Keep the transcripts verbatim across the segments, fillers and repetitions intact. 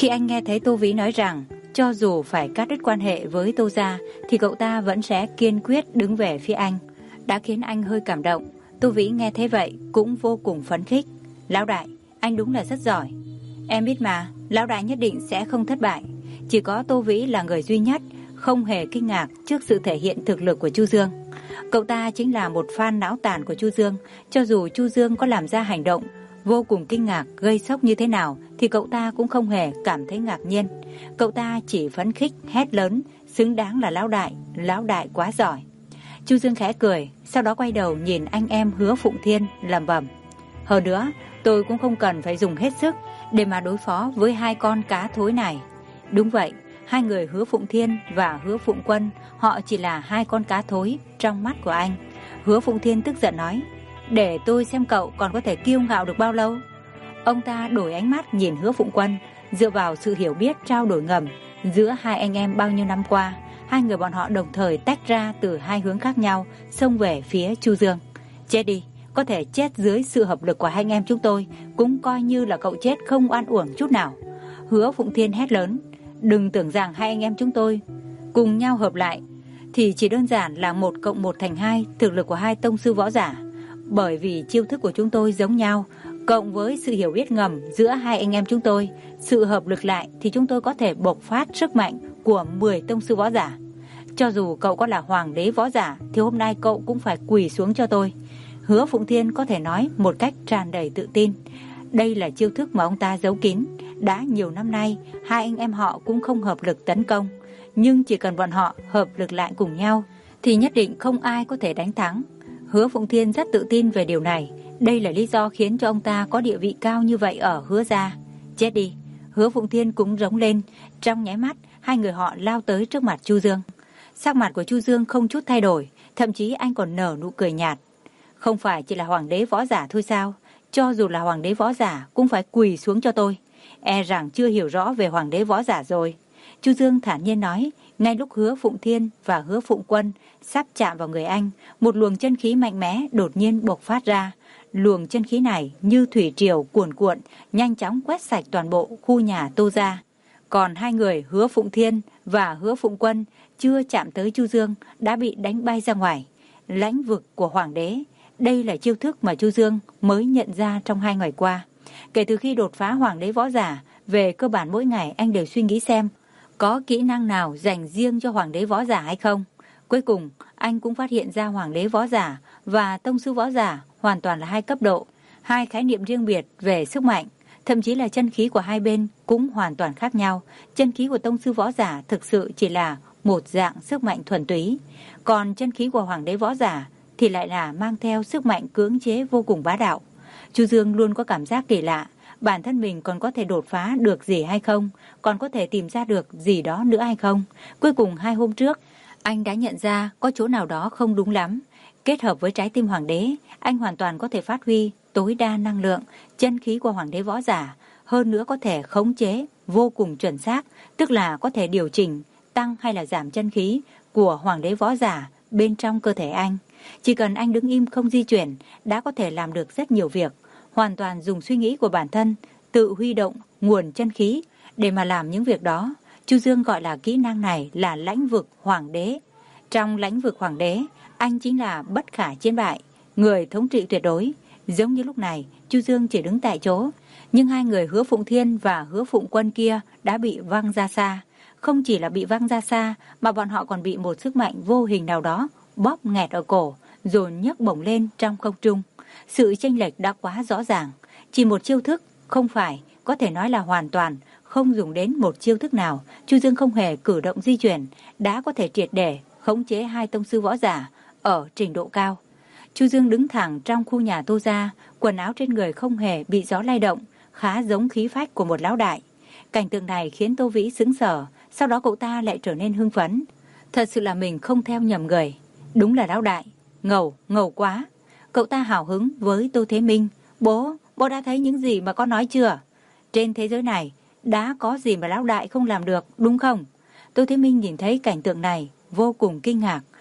Khi anh nghe thấy Tô Vĩ nói rằng cho dù phải cắt đứt quan hệ với Tô gia thì cậu ta vẫn sẽ kiên quyết đứng về phía anh, đã khiến anh hơi cảm động. Tô Vĩ nghe thấy vậy cũng vô cùng phấn khích. Lão đại, anh đúng là rất giỏi. Em biết mà, lão đại nhất định sẽ không thất bại. Chỉ có Tô Vĩ là người duy nhất không hề kinh ngạc trước sự thể hiện thực lực của Chu Dương. Cậu ta chính là một fan não tàn của Chu Dương. Cho dù Chu Dương có làm ra hành động vô cùng kinh ngạc, gây sốc như thế nào thì cậu ta cũng không hề cảm thấy ngạc nhiên. Cậu ta chỉ phấn khích hét lớn, xứng đáng là lão đại, lão đại quá giỏi. Chu Dương khẽ cười, sau đó quay đầu nhìn anh em Hứa Phụng Thiên lẩm bẩm: hơn nữa, tôi cũng không cần phải dùng hết sức để mà đối phó với hai con cá thối này. Đúng vậy, hai người Hứa Phụng Thiên và Hứa Phụng Quân, họ chỉ là hai con cá thối trong mắt của anh. Hứa Phụng Thiên tức giận nói: để tôi xem cậu còn có thể kiêu ngạo được bao lâu. Ông ta đổi ánh mắt nhìn Hứa Phụng Quân. Dựa vào sự hiểu biết trao đổi ngầm giữa hai anh em bao nhiêu năm qua, hai người bọn họ đồng thời tách ra từ hai hướng khác nhau, xông về phía Chu Dương. Chết đi, có thể chết dưới sự hợp lực của hai anh em chúng tôi, cũng coi như là cậu chết không oan uổng chút nào. Hứa Phụng Thiên hét lớn: đừng tưởng rằng hai anh em chúng tôi cùng nhau hợp lại thì chỉ đơn giản là một cộng một thành hai thực lực của hai tông sư võ giả. Bởi vì chiêu thức của chúng tôi giống nhau, cộng với sự hiểu biết ngầm giữa hai anh em chúng tôi, sự hợp lực lại thì chúng tôi có thể bộc phát sức mạnh của mười tông sư võ giả. Cho dù cậu có là hoàng đế võ giả thì hôm nay cậu cũng phải quỳ xuống cho tôi. Hứa Phụng Thiên có thể nói một cách tràn đầy tự tin. Đây là chiêu thức mà ông ta giấu kín. Đã nhiều năm nay, hai anh em họ cũng không hợp lực tấn công. Nhưng chỉ cần bọn họ hợp lực lại cùng nhau thì nhất định không ai có thể đánh thắng. Hứa Phụng Thiên rất tự tin về điều này. Đây là lý do khiến cho ông ta có địa vị cao như vậy ở Hứa gia. Chết đi! Hứa Phụng Thiên cũng rống lên. Trong nháy mắt, hai người họ lao tới trước mặt Chu Dương. Sắc mặt của Chu Dương không chút thay đổi, thậm chí anh còn nở nụ cười nhạt. Không phải chỉ là hoàng đế võ giả thôi sao? Cho dù là hoàng đế võ giả cũng phải quỳ xuống cho tôi. E rằng chưa hiểu rõ về hoàng đế võ giả rồi. Chu Dương thản nhiên nói. Ngay lúc Hứa Phụng Thiên và Hứa Phụng Quân sắp chạm vào người anh, một luồng chân khí mạnh mẽ đột nhiên bộc phát ra. Luồng chân khí này như thủy triều cuồn cuộn, nhanh chóng quét sạch toàn bộ khu nhà Tô gia. Còn hai người Hứa Phụng Thiên và Hứa Phụng Quân chưa chạm tới Chu Dương đã bị đánh bay ra ngoài. Lãnh vực của hoàng đế, đây là chiêu thức mà Chu Dương mới nhận ra trong hai ngày qua. Kể từ khi đột phá hoàng đế võ giả, về cơ bản mỗi ngày anh đều suy nghĩ xem có kỹ năng nào dành riêng cho hoàng đế võ giả hay không. Cuối cùng, anh cũng phát hiện ra hoàng đế võ giả và tông sư võ giả hoàn toàn là hai cấp độ, hai khái niệm riêng biệt về sức mạnh. Thậm chí là chân khí của hai bên cũng hoàn toàn khác nhau. Chân khí của tông sư võ giả thực sự chỉ là một dạng sức mạnh thuần túy. Còn chân khí của hoàng đế võ giả thì lại là mang theo sức mạnh cưỡng chế vô cùng bá đạo. Chu Dương luôn có cảm giác kỳ lạ. Bản thân mình còn có thể đột phá được gì hay không? Còn có thể tìm ra được gì đó nữa hay không? Cuối cùng hai hôm trước, anh đã nhận ra có chỗ nào đó không đúng lắm. Kết hợp với trái tim hoàng đế, anh hoàn toàn có thể phát huy tối đa năng lượng, chân khí của hoàng đế võ giả. Hơn nữa có thể khống chế vô cùng chuẩn xác, tức là có thể điều chỉnh, tăng hay là giảm chân khí của hoàng đế võ giả bên trong cơ thể anh. Chỉ cần anh đứng im không di chuyển, đã có thể làm được rất nhiều việc. Hoàn toàn dùng suy nghĩ của bản thân, tự huy động nguồn chân khí để mà làm những việc đó. Chu Dương gọi là kỹ năng này là lãnh vực hoàng đế. Trong lãnh vực hoàng đế, anh chính là bất khả chiến bại, người thống trị tuyệt đối. Giống như lúc này, Chu Dương chỉ đứng tại chỗ, nhưng hai người Hứa Phụng Thiên và Hứa Phụng Quân kia đã bị văng ra xa. Không chỉ là bị văng ra xa, mà bọn họ còn bị một sức mạnh vô hình nào đó bóp nghẹt ở cổ, rồi nhấc bổng lên trong không trung. Sự chênh lệch đã quá rõ ràng. Chỉ một chiêu thức, không phải, có thể nói là hoàn toàn không dùng đến một chiêu thức nào. Chu Dương không hề cử động di chuyển, đã có thể triệt để khống chế hai tông sư võ giả ở trình độ cao. Chu Dương đứng thẳng trong khu nhà Tô gia, quần áo trên người không hề bị gió lay động, khá giống khí phách của một lão đại. Cảnh tượng này khiến Tô Vĩ sững sờ, sau đó cậu ta lại trở nên hưng phấn. Thật sự là mình không theo nhầm người, đúng là lão đại, ngầu, ngầu quá. Cậu ta hào hứng với Tô Thế Minh. Bố, bố đã thấy những gì mà con nói chưa? Trên thế giới này, đã có gì mà lão đại không làm được, đúng không? Tô Thế Minh nhìn thấy cảnh tượng này, vô cùng kinh ngạc.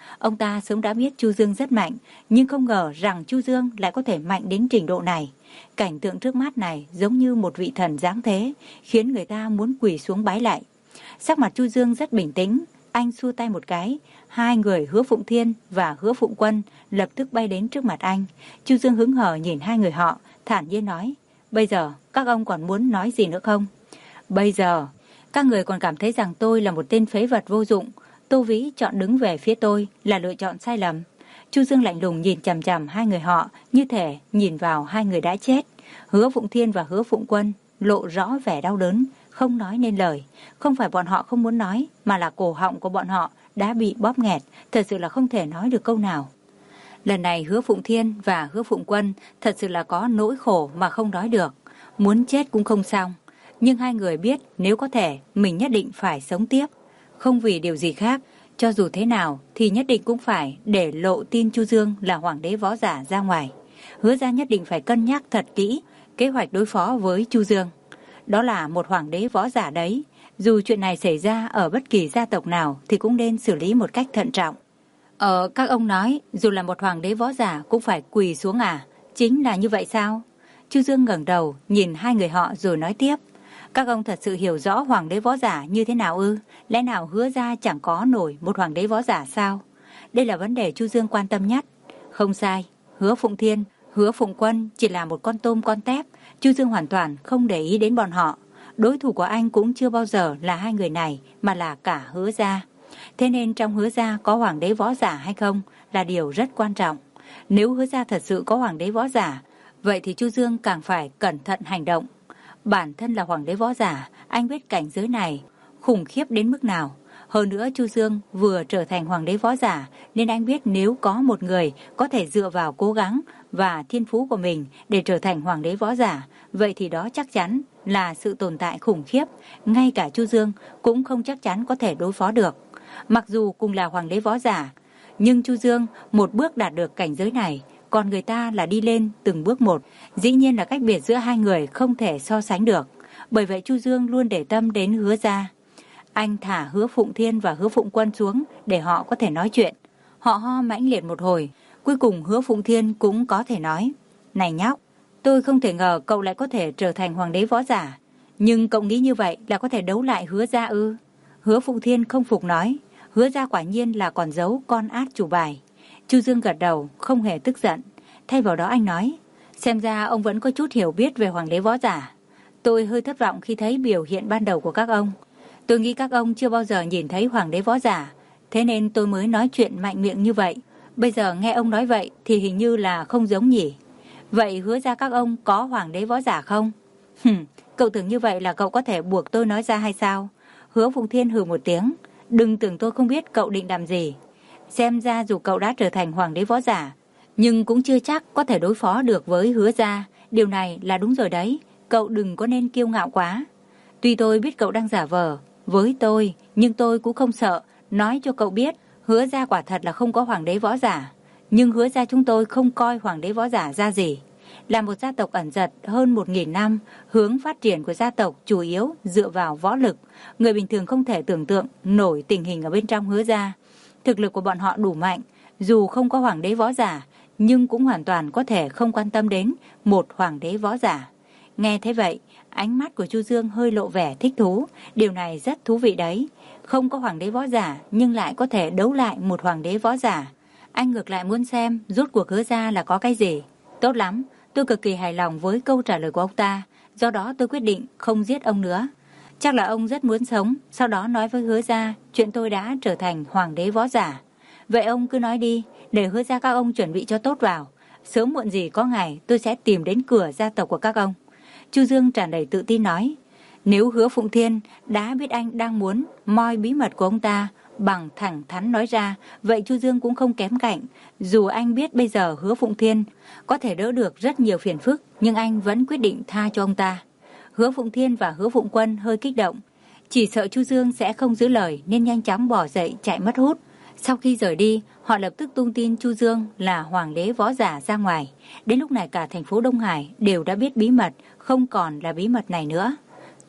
Ông ta sớm đã biết Chu Dương rất mạnh, nhưng không ngờ rằng Chu Dương lại có thể mạnh đến trình độ này. Cảnh tượng trước mắt này giống như một vị thần giáng thế, khiến người ta muốn quỳ xuống bái lạy. Sắc mặt Chu Dương rất bình tĩnh, anh xua tay một cái, hai người Hứa Phụng Thiên và Hứa Phụng Quân lập tức bay đến trước mặt anh. Chu Dương hứng hờ nhìn hai người họ, thản nhiên nói, bây giờ các ông còn muốn nói gì nữa không? Bây giờ, các người còn cảm thấy rằng tôi là một tên phế vật vô dụng, Tô Vĩ chọn đứng về phía tôi là lựa chọn sai lầm. Chu Dương lạnh lùng nhìn chằm chằm hai người họ, như thể nhìn vào hai người đã chết. Hứa Phụng Thiên và Hứa Phụng Quân lộ rõ vẻ đau đớn, không nói nên lời. Không phải bọn họ không muốn nói, mà là cổ họng của bọn họ đã bị bóp nghẹt, thật sự là không thể nói được câu nào. Lần này Hứa Phụng Thiên và Hứa Phụng Quân thật sự là có nỗi khổ mà không nói được. Muốn chết cũng không xong. Nhưng hai người biết nếu có thể mình nhất định phải sống tiếp. Không vì điều gì khác, cho dù thế nào thì nhất định cũng phải để lộ tin Chu Dương là hoàng đế võ giả ra ngoài. Hứa ra nhất định phải cân nhắc thật kỹ kế hoạch đối phó với Chu Dương. Đó là một hoàng đế võ giả đấy. Dù chuyện này xảy ra ở bất kỳ gia tộc nào thì cũng nên xử lý một cách thận trọng. Ờ, các ông nói dù là một hoàng đế võ giả cũng phải quỳ xuống à? Chính là như vậy sao? Chu Dương ngẩng đầu nhìn hai người họ rồi nói tiếp. Các ông thật sự hiểu rõ hoàng đế võ giả như thế nào ư? Lẽ nào Hứa ra chẳng có nổi một hoàng đế võ giả sao? Đây là vấn đề Chu Dương quan tâm nhất. Không sai, Hứa Phụng Thiên, Hứa Phụng Quân chỉ là một con tôm con tép. Chu Dương hoàn toàn không để ý đến bọn họ. Đối thủ của anh cũng chưa bao giờ là hai người này, mà là cả Hứa ra. Thế nên trong Hứa ra có hoàng đế võ giả hay không là điều rất quan trọng. Nếu Hứa ra thật sự có hoàng đế võ giả, vậy thì Chu Dương càng phải cẩn thận hành động. Bản thân là hoàng đế võ giả, anh biết cảnh giới này khủng khiếp đến mức nào. Hơn nữa Chu Dương vừa trở thành hoàng đế võ giả, nên anh biết nếu có một người có thể dựa vào cố gắng và thiên phú của mình để trở thành hoàng đế võ giả, vậy thì đó chắc chắn là sự tồn tại khủng khiếp. Ngay cả Chu Dương cũng không chắc chắn có thể đối phó được. Mặc dù cùng là hoàng đế võ giả, nhưng Chu Dương một bước đạt được cảnh giới này, còn người ta là đi lên từng bước một. Dĩ nhiên là cách biệt giữa hai người không thể so sánh được. Bởi vậy Chu Dương luôn để tâm đến Hứa ra. Anh thả Hứa Phụng Thiên và Hứa Phụng Quân xuống để họ có thể nói chuyện. Họ ho mãnh liệt một hồi, cuối cùng Hứa Phụng Thiên cũng có thể nói. Này nhóc, tôi không thể ngờ cậu lại có thể trở thành hoàng đế võ giả. Nhưng cậu nghĩ như vậy là có thể đấu lại Hứa ra ư? Hứa Phụng Thiên không phục nói. Hứa ra quả nhiên là còn giấu con át chủ bài. Chu Dương gật đầu, không hề tức giận. Thay vào đó anh nói, xem ra ông vẫn có chút hiểu biết về hoàng đế võ giả. Tôi hơi thất vọng khi thấy biểu hiện ban đầu của các ông. Tôi nghĩ các ông chưa bao giờ nhìn thấy hoàng đế võ giả, thế nên tôi mới nói chuyện mạnh miệng như vậy. Bây giờ nghe ông nói vậy thì hình như là không giống nhỉ. Vậy Hứa ra các ông có hoàng đế võ giả không? Hừm, cậu tưởng như vậy là cậu có thể buộc tôi nói ra hay sao? Hứa Phụng Thiên hừ một tiếng. Đừng tưởng tôi không biết cậu định làm gì. Xem ra dù cậu đã trở thành hoàng đế võ giả, nhưng cũng chưa chắc có thể đối phó được với Hứa ra. Điều này là đúng rồi đấy. Cậu đừng có nên kiêu ngạo quá. Tuy tôi biết cậu đang giả vờ với tôi, nhưng tôi cũng không sợ nói cho cậu biết Hứa ra quả thật là không có hoàng đế võ giả. Nhưng Hứa ra chúng tôi không coi hoàng đế võ giả ra gì. Là một gia tộc ẩn dật hơn một nghìn năm, hướng phát triển của gia tộc chủ yếu dựa vào võ lực. Người bình thường không thể tưởng tượng nổi tình hình ở bên trong Hứa ra. Thực lực của bọn họ đủ mạnh, dù không có hoàng đế võ giả, nhưng cũng hoàn toàn có thể không quan tâm đến một hoàng đế võ giả. Nghe thế vậy, ánh mắt của Chu Dương hơi lộ vẻ thích thú. Điều này rất thú vị đấy. Không có hoàng đế võ giả, nhưng lại có thể đấu lại một hoàng đế võ giả. Anh ngược lại muốn xem rốt cuộc Hứa ra là có cái gì. Tốt lắm, tôi cực kỳ hài lòng với câu trả lời của ông ta. Do đó tôi quyết định không giết ông nữa. Chắc là ông rất muốn sống, sau đó nói với Hứa ra chuyện tôi đã trở thành hoàng đế võ giả. Vậy ông cứ nói đi, để Hứa ra các ông chuẩn bị cho tốt vào. Sớm muộn gì có ngày tôi sẽ tìm đến cửa gia tộc của các ông. Chu Dương tràn đầy tự tin nói. Nếu Hứa Phụng Thiên đã biết anh đang muốn moi bí mật của ông ta bằng thẳng thắn nói ra, vậy Chu Dương cũng không kém cạnh. Dù anh biết bây giờ Hứa Phụng Thiên có thể đỡ được rất nhiều phiền phức, nhưng anh vẫn quyết định tha cho ông ta. Hứa Phụng Thiên và Hứa Phụng Quân hơi kích động, chỉ sợ Chu Dương sẽ không giữ lời nên nhanh chóng bỏ dậy chạy mất hút. Sau khi rời đi, họ lập tức tung tin Chu Dương là hoàng đế võ giả ra ngoài. Đến lúc này cả thành phố Đông Hải đều đã biết bí mật, không còn là bí mật này nữa.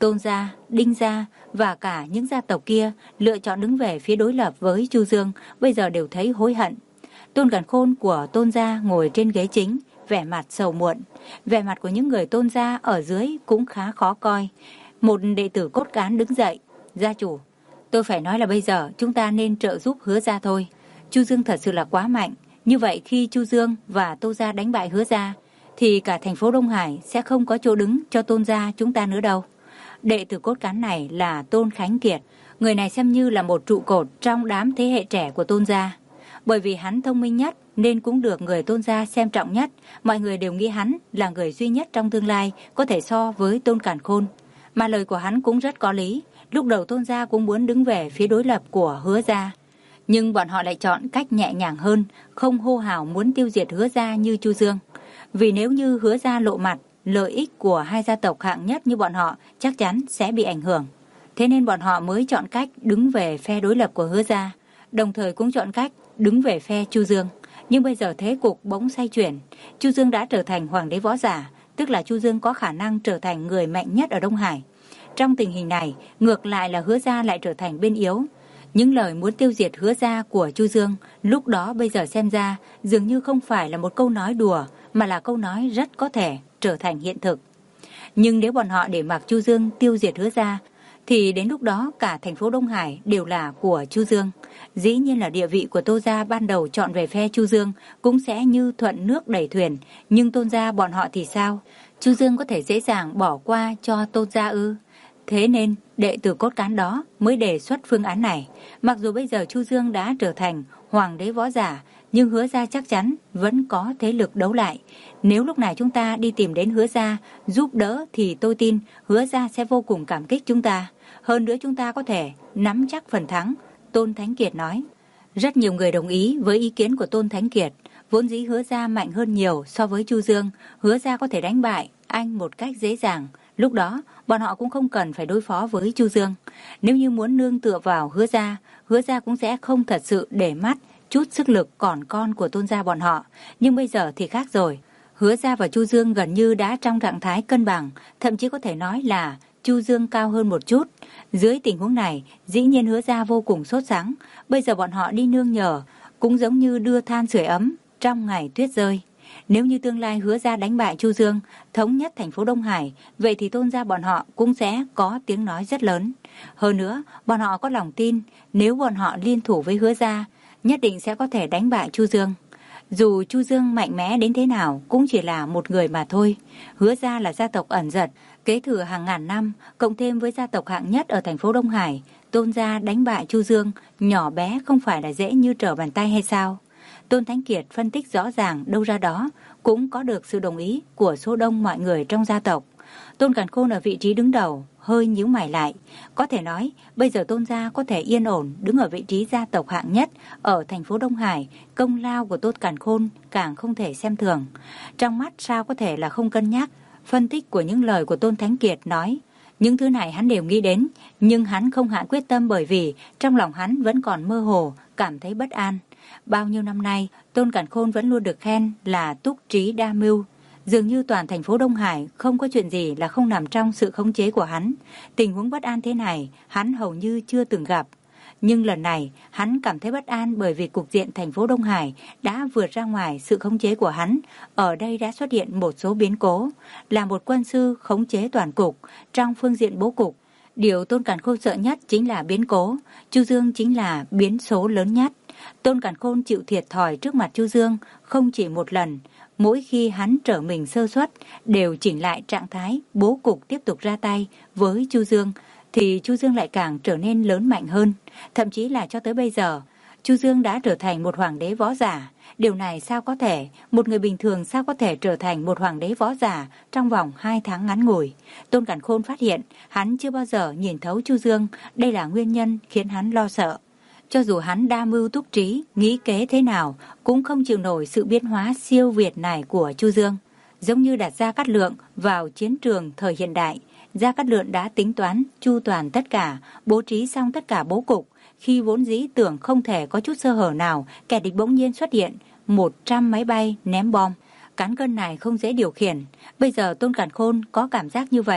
Tôn gia, Đinh gia và cả những gia tộc kia lựa chọn đứng về phía đối lập với Chu Dương, bây giờ đều thấy hối hận. Tôn Càn Khôn của Tôn gia ngồi trên ghế chính, vẻ mặt sầu muộn. Vẻ mặt của những người Tôn gia ở dưới cũng khá khó coi. Một đệ tử cốt cán đứng dậy. Gia chủ, tôi phải nói là bây giờ chúng ta nên trợ giúp Hứa gia thôi. Chu Dương thật sự là quá mạnh. Như vậy khi Chu Dương và Tô gia đánh bại Hứa gia, thì cả thành phố Đông Hải sẽ không có chỗ đứng cho Tôn gia chúng ta nữa đâu. Đệ tử cốt cán này là Tôn Khánh Kiệt. Người này xem như là một trụ cột trong đám thế hệ trẻ của Tôn gia. Bởi vì hắn thông minh nhất nên cũng được người Tôn gia xem trọng nhất. Mọi người đều nghĩ hắn là người duy nhất trong tương lai có thể so với Tôn Càn Khôn. Mà lời của hắn cũng rất có lý. Lúc đầu Tôn gia cũng muốn đứng về phía đối lập của Hứa gia. Nhưng bọn họ lại chọn cách nhẹ nhàng hơn, không hô hào muốn tiêu diệt Hứa gia như Chu Dương. Vì nếu như Hứa gia lộ mặt, lợi ích của hai gia tộc hạng nhất như bọn họ chắc chắn sẽ bị ảnh hưởng. Thế nên bọn họ mới chọn cách đứng về phe đối lập của Hứa gia, đồng thời cũng chọn cách đứng về phe Chu Dương. Nhưng bây giờ thế cục bỗng xoay chuyển. Chu Dương đã trở thành hoàng đế võ giả, tức là Chu Dương có khả năng trở thành người mạnh nhất ở Đông Hải. Trong tình hình này, ngược lại là Hứa gia lại trở thành bên yếu. Những lời muốn tiêu diệt Hứa gia của Chu Dương lúc đó bây giờ xem ra dường như không phải là một câu nói đùa, mà là câu nói rất có thể trở thành hiện thực. Nhưng nếu bọn họ để mặc Chu Dương tiêu diệt Hứa gia, thì đến lúc đó cả thành phố Đông Hải đều là của Chu Dương. Dĩ nhiên là địa vị của Tô gia ban đầu chọn về phe Chu Dương cũng sẽ như thuận nước đẩy thuyền, nhưng Tôn gia bọn họ thì sao? Chu Dương có thể dễ dàng bỏ qua cho Tôn gia ư? Thế nên đệ tử cốt cán đó mới đề xuất phương án này. Mặc dù bây giờ Chu Dương đã trở thành hoàng đế võ giả, nhưng Hứa gia chắc chắn vẫn có thế lực đấu lại. Nếu lúc này chúng ta đi tìm đến Hứa gia giúp đỡ thì tôi tin Hứa gia sẽ vô cùng cảm kích chúng ta. Hơn nữa chúng ta có thể nắm chắc phần thắng, Tôn Thánh Kiệt nói. Rất nhiều người đồng ý với ý kiến của Tôn Thánh Kiệt. Vốn dĩ Hứa gia mạnh hơn nhiều so với Chu Dương, Hứa gia có thể đánh bại anh một cách dễ dàng. Lúc đó, bọn họ cũng không cần phải đối phó với Chu Dương. Nếu như muốn nương tựa vào Hứa gia, Hứa gia cũng sẽ không thật sự để mắt chút sức lực còn con của Tôn gia bọn họ. Nhưng bây giờ thì khác rồi. Hứa gia và Chu Dương gần như đã trong trạng thái cân bằng, thậm chí có thể nói là Chu Dương cao hơn một chút. Dưới tình huống này, dĩ nhiên Hứa gia vô cùng sốt sắng. Bây giờ bọn họ đi nương nhờ, cũng giống như đưa than sưởi ấm trong ngày tuyết rơi. Nếu như tương lai Hứa gia đánh bại Chu Dương, thống nhất thành phố Đông Hải, vậy thì Tôn gia bọn họ cũng sẽ có tiếng nói rất lớn. Hơn nữa, bọn họ có lòng tin, nếu bọn họ liên thủ với Hứa gia, nhất định sẽ có thể đánh bại Chu Dương. Dù Chu Dương mạnh mẽ đến thế nào cũng chỉ là một người mà thôi. Hứa gia là gia tộc ẩn giật, kế thừa hàng ngàn năm, cộng thêm với gia tộc hạng nhất ở thành phố Đông Hải, Tôn gia đánh bại Chu Dương, nhỏ bé không phải là dễ như trở bàn tay hay sao? Tôn Thánh Kiệt phân tích rõ ràng đâu ra đó, cũng có được sự đồng ý của số đông mọi người trong gia tộc. Tôn Càn Khôn ở vị trí đứng đầu, hơi nhíu mày lại. Có thể nói, bây giờ Tôn gia có thể yên ổn đứng ở vị trí gia tộc hạng nhất ở thành phố Đông Hải, công lao của Tôn Càn Khôn càng không thể xem thường. Trong mắt sao có thể là không cân nhắc, phân tích của những lời của Tôn Thánh Kiệt nói. Những thứ này hắn đều nghĩ đến, nhưng hắn không hạ quyết tâm bởi vì trong lòng hắn vẫn còn mơ hồ, cảm thấy bất an. Bao nhiêu năm nay, Tôn Càn Khôn vẫn luôn được khen là túc trí đa mưu. Dường như toàn thành phố Đông Hải không có chuyện gì là không nằm trong sự khống chế của hắn. Tình huống bất an thế này, hắn hầu như chưa từng gặp. Nhưng lần này, hắn cảm thấy bất an bởi vì cục diện thành phố Đông Hải đã vượt ra ngoài sự khống chế của hắn. Ở đây đã xuất hiện một số biến cố. Là một quân sư khống chế toàn cục, trong phương diện bố cục. Điều Tôn Càn Khôn sợ nhất chính là biến cố. Chu Dương chính là biến số lớn nhất. Tôn Càn Khôn chịu thiệt thòi trước mặt Chu Dương không chỉ một lần. Mỗi khi hắn trở mình sơ suất, đều chỉnh lại trạng thái, bố cục tiếp tục ra tay với Chu Dương, thì Chu Dương lại càng trở nên lớn mạnh hơn. Thậm chí là cho tới bây giờ, Chu Dương đã trở thành một hoàng đế võ giả. Điều này sao có thể, một người bình thường sao có thể trở thành một hoàng đế võ giả trong vòng hai tháng ngắn ngủi. Tôn Càn Khôn phát hiện, hắn chưa bao giờ nhìn thấu Chu Dương, đây là nguyên nhân khiến hắn lo sợ. Cho dù hắn đa mưu túc trí, nghĩ kế thế nào, cũng không chịu nổi sự biến hóa siêu việt này của Chu Dương. Giống như đặt Gia Cát Lượng vào chiến trường thời hiện đại, Gia Cát Lượng đã tính toán chu toàn tất cả, bố trí xong tất cả bố cục. Khi vốn dĩ tưởng không thể có chút sơ hở nào, kẻ địch bỗng nhiên xuất hiện một trăm máy bay ném bom. Cán cân này không dễ điều khiển. Bây giờ Tôn Càn Khôn có cảm giác như vậy.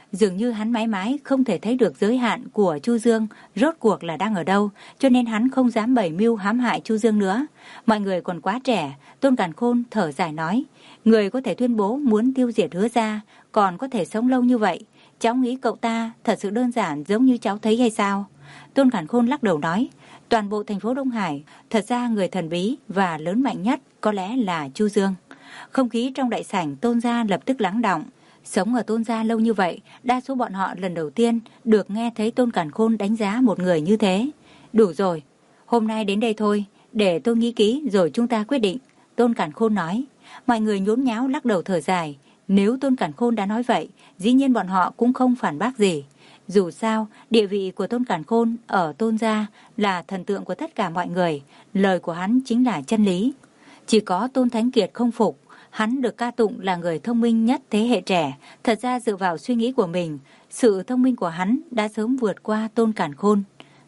Dường như hắn mãi mãi không thể thấy được giới hạn của Chu Dương rốt cuộc là đang ở đâu, cho nên hắn không dám bày mưu hãm hại Chu Dương nữa. Mọi người còn quá trẻ, Tôn Càn Khôn thở dài nói, người có thể tuyên bố muốn tiêu diệt Hứa gia, còn có thể sống lâu như vậy, cháu nghĩ cậu ta thật sự đơn giản giống như cháu thấy hay sao? Tôn Càn Khôn lắc đầu nói, toàn bộ thành phố Đông Hải, thật ra người thần bí và lớn mạnh nhất có lẽ là Chu Dương. Không khí trong đại sảnh Tôn gia lập tức lắng đọng. Sống ở Tôn gia lâu như vậy, đa số bọn họ lần đầu tiên được nghe thấy Tôn Càn Khôn đánh giá một người như thế. Đủ rồi, hôm nay đến đây thôi, để tôi nghĩ kỹ rồi chúng ta quyết định. Tôn Càn Khôn nói. Mọi người nhốn nháo lắc đầu thở dài. Nếu Tôn Càn Khôn đã nói vậy, dĩ nhiên bọn họ cũng không phản bác gì. Dù sao, địa vị của Tôn Càn Khôn ở Tôn gia là thần tượng của tất cả mọi người. Lời của hắn chính là chân lý. Chỉ có Tôn Thánh Kiệt không phục. Hắn được ca tụng là người thông minh nhất thế hệ trẻ. Thật ra dựa vào suy nghĩ của mình, sự thông minh của hắn đã sớm vượt qua Tôn Càn Khôn.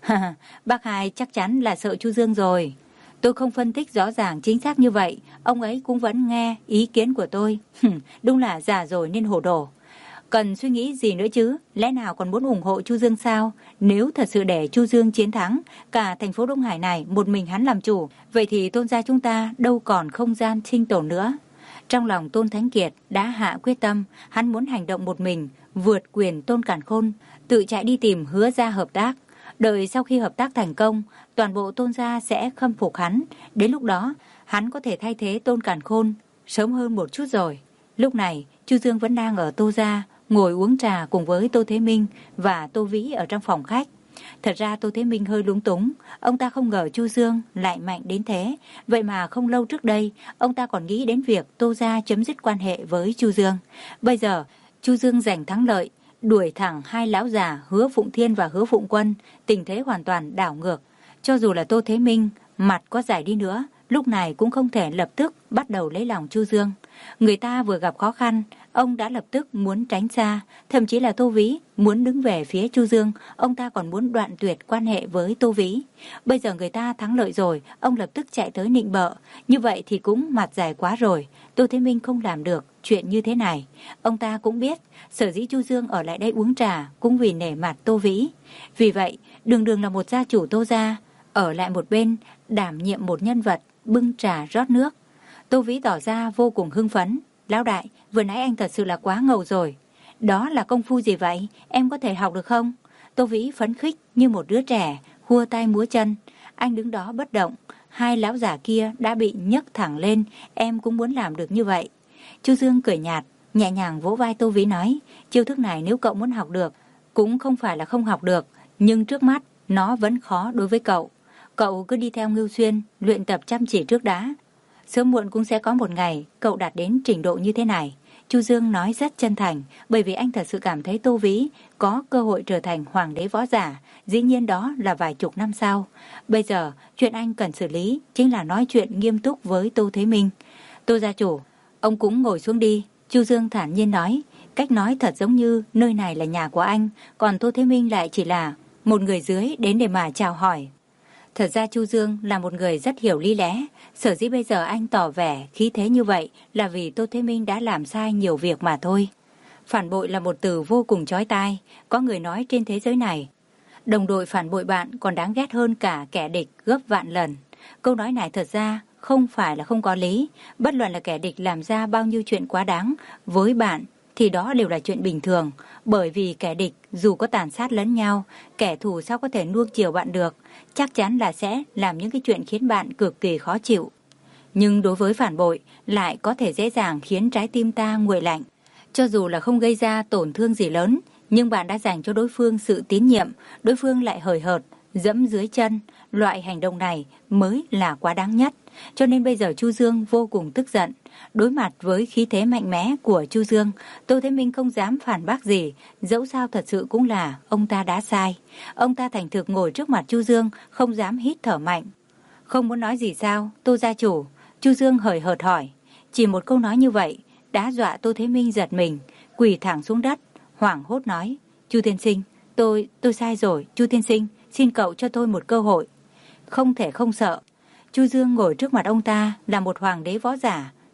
Bác Hai chắc chắn là sợ Chu Dương rồi. Tôi không phân tích rõ ràng chính xác như vậy, ông ấy cũng vẫn nghe ý kiến của tôi. Đúng là già rồi nên hồ đồ. Cần suy nghĩ gì nữa chứ, lẽ nào còn muốn ủng hộ Chu Dương sao? Nếu thật sự để Chu Dương chiến thắng, cả thành phố Đông Hải này một mình hắn làm chủ, vậy thì Tôn gia chúng ta đâu còn không gian sinh tồn nữa. Trong lòng Tôn Thánh Kiệt đã hạ quyết tâm, hắn muốn hành động một mình, vượt quyền Tôn Càn Khôn, tự chạy đi tìm Hứa gia hợp tác. Đợi sau khi hợp tác thành công, toàn bộ Tôn gia sẽ khâm phục hắn. Đến lúc đó, hắn có thể thay thế Tôn Càn Khôn sớm hơn một chút rồi. Lúc này, Chu Dương vẫn đang ở Tô gia, ngồi uống trà cùng với Tô Thế Minh và Tô Vĩ ở trong phòng khách. Thật ra Tô Thế Minh hơi lúng túng, ông ta không ngờ Chu Dương lại mạnh đến thế. Vậy mà không lâu trước đây, ông ta còn nghĩ đến việc Tô gia chấm dứt quan hệ với Chu Dương. Bây giờ, Chu Dương giành thắng lợi, đuổi thẳng hai lão già Hứa Phụng Thiên và Hứa Phụng Quân, tình thế hoàn toàn đảo ngược. Cho dù là Tô Thế Minh mặt có dài đi nữa, lúc này cũng không thể lập tức bắt đầu lấy lòng Chu Dương. Người ta vừa gặp khó khăn, ông đã lập tức muốn tránh xa, thậm chí là Tô Vĩ muốn đứng về phía Chu Dương, ông ta còn muốn đoạn tuyệt quan hệ với Tô Vĩ. Bây giờ người ta thắng lợi rồi, ông lập tức chạy tới nịnh bợ, như vậy thì cũng mặt dài quá rồi. Tô Thế Minh không làm được chuyện như thế này. Ông ta cũng biết, sở dĩ Chu Dương ở lại đây uống trà cũng vì nể mặt Tô Vĩ. Vì vậy, đường đường là một gia chủ Tô gia, ở lại một bên, đảm nhiệm một nhân vật, bưng trà rót nước. Tô Vĩ tỏ ra vô cùng hưng phấn. Lão đại, vừa nãy anh thật sự là quá ngầu rồi. Đó là công phu gì vậy? Em có thể học được không? Tô Vĩ phấn khích như một đứa trẻ, khua tay múa chân. Anh đứng đó bất động. Hai lão giả kia đã bị nhấc thẳng lên. Em cũng muốn làm được như vậy. Chu Dương cười nhạt, nhẹ nhàng vỗ vai Tô Vĩ nói, chiêu thức này nếu cậu muốn học được, cũng không phải là không học được, nhưng trước mắt nó vẫn khó đối với cậu. Cậu cứ đi theo Ngưu Xuyên, luyện tập chăm chỉ trước đã. Sớm muộn cũng sẽ có một ngày cậu đạt đến trình độ như thế này. Chu Dương nói rất chân thành, bởi vì anh thật sự cảm thấy Tô Vĩ có cơ hội trở thành hoàng đế võ giả, dĩ nhiên đó là vài chục năm sau. Bây giờ, chuyện anh cần xử lý chính là nói chuyện nghiêm túc với Tô Thế Minh. Tô gia chủ, ông cũng ngồi xuống đi. Chu Dương thản nhiên nói, cách nói thật giống như nơi này là nhà của anh, còn Tô Thế Minh lại chỉ là một người dưới đến để mà chào hỏi. Thật ra Chu Dương là một người rất hiểu lý lẽ, sở dĩ bây giờ anh tỏ vẻ khí thế như vậy là vì Tô Thế Minh đã làm sai nhiều việc mà thôi. Phản bội là một từ vô cùng chói tai, có người nói trên thế giới này, đồng đội phản bội bạn còn đáng ghét hơn cả kẻ địch gấp vạn lần. Câu nói này thật ra không phải là không có lý, bất luận là kẻ địch làm ra bao nhiêu chuyện quá đáng với bạn thì đó đều là chuyện bình thường, bởi vì kẻ địch dù có tàn sát lẫn nhau, kẻ thù sao có thể nuông chiều bạn được, chắc chắn là sẽ làm những cái chuyện khiến bạn cực kỳ khó chịu. Nhưng đối với phản bội lại có thể dễ dàng khiến trái tim ta nguội lạnh. Cho dù là không gây ra tổn thương gì lớn, nhưng bạn đã dành cho đối phương sự tín nhiệm, đối phương lại hời hợt, dẫm dưới chân, loại hành động này mới là quá đáng nhất. Cho nên bây giờ Chu Dương vô cùng tức giận. Đối mặt với khí thế mạnh mẽ của Chu Dương, Tô Thế Minh không dám phản bác gì, dẫu sao thật sự cũng là ông ta đã sai. Ông ta thành thực ngồi trước mặt Chu Dương, không dám hít thở mạnh. Không muốn nói gì sao, Tô gia chủ? Chu Dương hời hợt hỏi. Chỉ một câu nói như vậy đã dọa Tô Thế Minh giật mình, quỳ thẳng xuống đất, hoảng hốt nói, Chu tiên sinh, tôi, tôi sai rồi, Chu tiên sinh, xin cậu cho tôi một cơ hội. Không thể không sợ. Chu Dương ngồi trước mặt ông ta là một hoàng đế võ giả,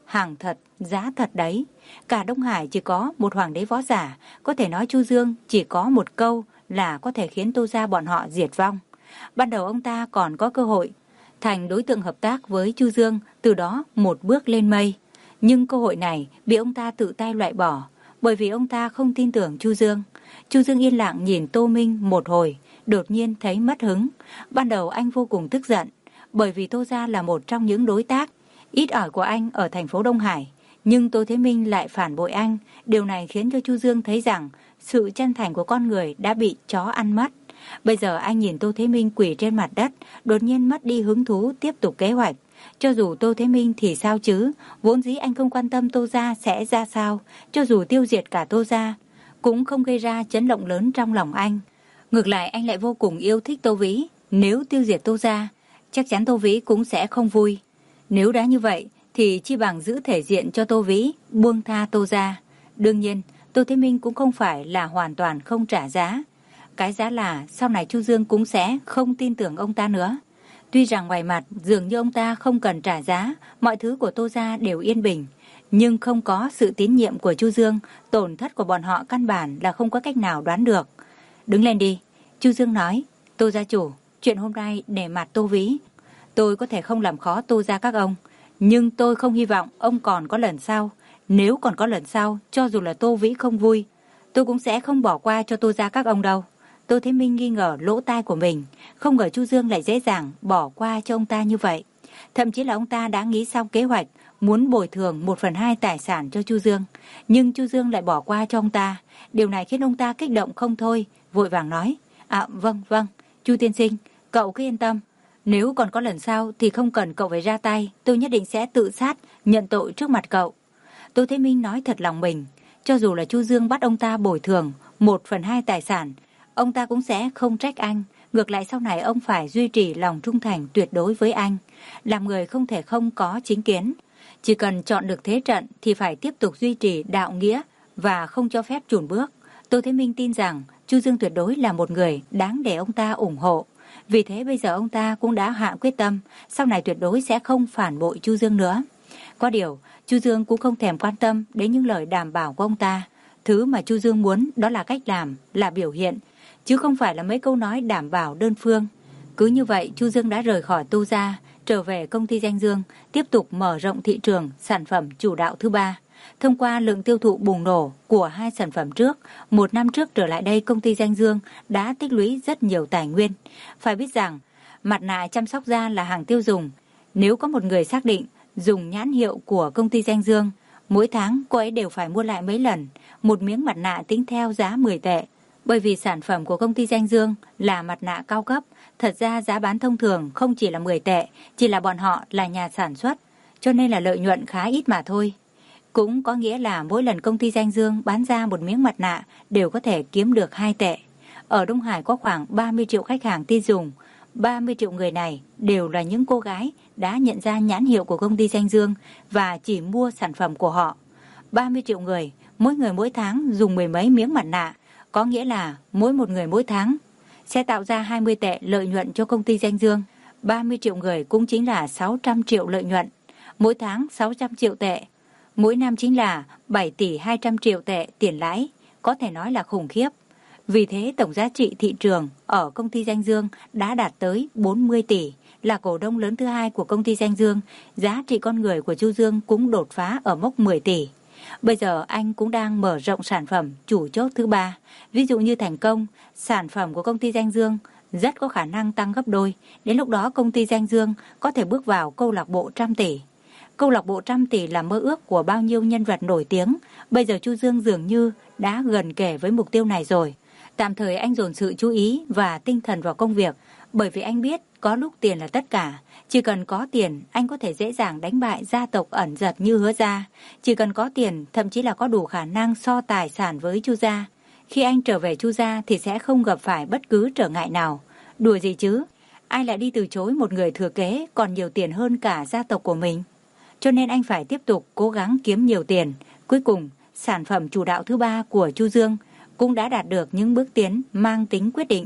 hàng thật, giá thật đấy. Cả Đông Hải chỉ có một hoàng đế võ giả, có thể nói Chu Dương chỉ có một câu là có thể khiến Tô gia bọn họ diệt vong. Ban đầu ông ta còn có cơ hội thành đối tượng hợp tác với Chu Dương, từ đó một bước lên mây. Nhưng cơ hội này bị ông ta tự tay loại bỏ, bởi vì ông ta không tin tưởng Chu Dương. Chu Dương yên lặng nhìn Tô Minh một hồi, đột nhiên thấy mất hứng. Ban đầu anh vô cùng tức giận, bởi vì Tô gia là một trong những đối tác ít ỏi của anh ở thành phố Đông Hải. Nhưng Tô Thế Minh lại phản bội anh. Điều này khiến cho Chu Dương thấy rằng sự chân thành của con người đã bị chó ăn mất. Bây giờ anh nhìn Tô Thế Minh quỳ trên mặt đất, đột nhiên mất đi hứng thú tiếp tục kế hoạch. Cho dù Tô Thế Minh thì sao chứ, vốn dĩ anh không quan tâm Tô gia sẽ ra sao. Cho dù tiêu diệt cả Tô gia cũng không gây ra chấn động lớn trong lòng anh. Ngược lại anh lại vô cùng yêu thích Tô Vĩ. Nếu tiêu diệt Tô gia, chắc chắn Tô Vĩ cũng sẽ không vui. Nếu đã như vậy thì chi bằng giữ thể diện cho Tô Vĩ, buông tha Tô gia. Đương nhiên Tô Thế Minh cũng không phải là hoàn toàn không trả giá. Cái giá là sau này Chu Dương cũng sẽ không tin tưởng ông ta nữa. Tuy rằng ngoài mặt dường như ông ta không cần trả giá, mọi thứ của Tô gia đều yên bình, nhưng không có sự tín nhiệm của Chu Dương, tổn thất của bọn họ căn bản là không có cách nào đoán được. Đứng lên đi, Chu Dương nói. Tô gia chủ, chuyện hôm nay để mặt Tô Vĩ, tôi có thể không làm khó Tô gia các ông, nhưng tôi không hy vọng ông còn có lần sau. Nếu còn có lần sau, cho dù là Tô Vĩ không vui, tôi cũng sẽ không bỏ qua cho Tô gia các ông đâu. Tô Thế Minh nghi ngờ lỗ tai của mình, không ngờ Chu Dương lại dễ dàng bỏ qua cho ông ta như vậy. Thậm chí là ông ta đã nghĩ xong kế hoạch muốn bồi thường một phần hai tài sản cho Chu Dương, nhưng Chu Dương lại bỏ qua cho ông ta. Điều này khiến ông ta kích động không thôi, vội vàng nói: À vâng vâng, Chu tiên sinh, cậu cứ yên tâm. Nếu còn có lần sau thì không cần cậu phải ra tay, tôi nhất định sẽ tự sát nhận tội trước mặt cậu. Tô Thế Minh nói thật lòng mình, cho dù là Chu Dương bắt ông ta bồi thường một phần hai tài sản, ông ta cũng sẽ không trách anh. Ngược lại sau này ông phải duy trì lòng trung thành tuyệt đối với anh. Làm người không thể không có chính kiến. Chỉ cần chọn được thế trận thì phải tiếp tục duy trì đạo nghĩa và không cho phép chùn bước. Tô Thế Minh tin rằng Chu Dương tuyệt đối là một người đáng để ông ta ủng hộ. Vì thế bây giờ ông ta cũng đã hạ quyết tâm, sau này tuyệt đối sẽ không phản bội Chu Dương nữa. Có điều, Chu Dương cũng không thèm quan tâm đến những lời đảm bảo của ông ta. Thứ mà Chu Dương muốn đó là cách làm, là biểu hiện, chứ không phải là mấy câu nói đảm bảo đơn phương. Cứ như vậy, Chu Dương đã rời khỏi Tô gia, trở về công ty Danh Dương, tiếp tục mở rộng thị trường sản phẩm chủ đạo thứ ba. Thông qua lượng tiêu thụ bùng nổ của hai sản phẩm trước, một năm trước trở lại đây công ty Danh Dương đã tích lũy rất nhiều tài nguyên. Phải biết rằng, mặt nạ chăm sóc da là hàng tiêu dùng. Nếu có một người xác định dùng nhãn hiệu của công ty Danh Dương, mỗi tháng cô ấy đều phải mua lại mấy lần. Một miếng mặt nạ tính theo giá mười tệ. Bởi vì sản phẩm của công ty Danh Dương là mặt nạ cao cấp, thật ra giá bán thông thường không chỉ là mười tệ, chỉ là bọn họ là nhà sản xuất, cho nên là lợi nhuận khá ít mà thôi. Cũng có nghĩa là mỗi lần công ty Danh Dương bán ra một miếng mặt nạ đều có thể kiếm được hai tệ. Ở Đông Hải có khoảng ba mươi triệu khách hàng tin dùng, ba mươi triệu người này đều là những cô gái đã nhận ra nhãn hiệu của công ty Danh Dương và chỉ mua sản phẩm của họ. ba mươi triệu người, mỗi người mỗi tháng dùng mười mấy miếng mặt nạ, có nghĩa là mỗi một người mỗi tháng sẽ tạo ra hai mươi tệ lợi nhuận cho công ty Danh Dương. ba mươi triệu người cũng chính là sáu trăm triệu lợi nhuận. Mỗi tháng sáu trăm triệu tệ. Mỗi năm chính là bảy tỷ hai trăm triệu tệ tiền lãi. Có thể nói là khủng khiếp. Vì thế tổng giá trị thị trường ở công ty Danh Dương đã đạt tới bốn mươi tỷ. Là cổ đông lớn thứ hai của công ty Danh Dương. Giá trị con người của Chu Dương cũng đột phá ở mốc mười tỷ. Bây giờ anh cũng đang mở rộng sản phẩm chủ chốt thứ ba. Ví dụ như thành công, sản phẩm của công ty Danh Dương rất có khả năng tăng gấp đôi. Đến lúc đó công ty Danh Dương có thể bước vào câu lạc bộ trăm tỷ. Câu lạc bộ trăm tỷ là mơ ước của bao nhiêu nhân vật nổi tiếng. Bây giờ Chu Dương dường như đã gần kề với mục tiêu này rồi. Tạm thời anh dồn sự chú ý và tinh thần vào công việc, bởi vì anh biết có lúc tiền là tất cả. Chỉ cần có tiền, anh có thể dễ dàng đánh bại gia tộc ẩn giật như Hứa gia. Chỉ cần có tiền, thậm chí là có đủ khả năng so tài sản với Chu gia. Khi anh trở về Chu gia thì sẽ không gặp phải bất cứ trở ngại nào. Đùa gì chứ? Ai lại đi từ chối một người thừa kế còn nhiều tiền hơn cả gia tộc của mình? Cho nên anh phải tiếp tục cố gắng kiếm nhiều tiền. Cuối cùng, sản phẩm chủ đạo thứ ba của Chu Dương cũng đã đạt được những bước tiến mang tính quyết định.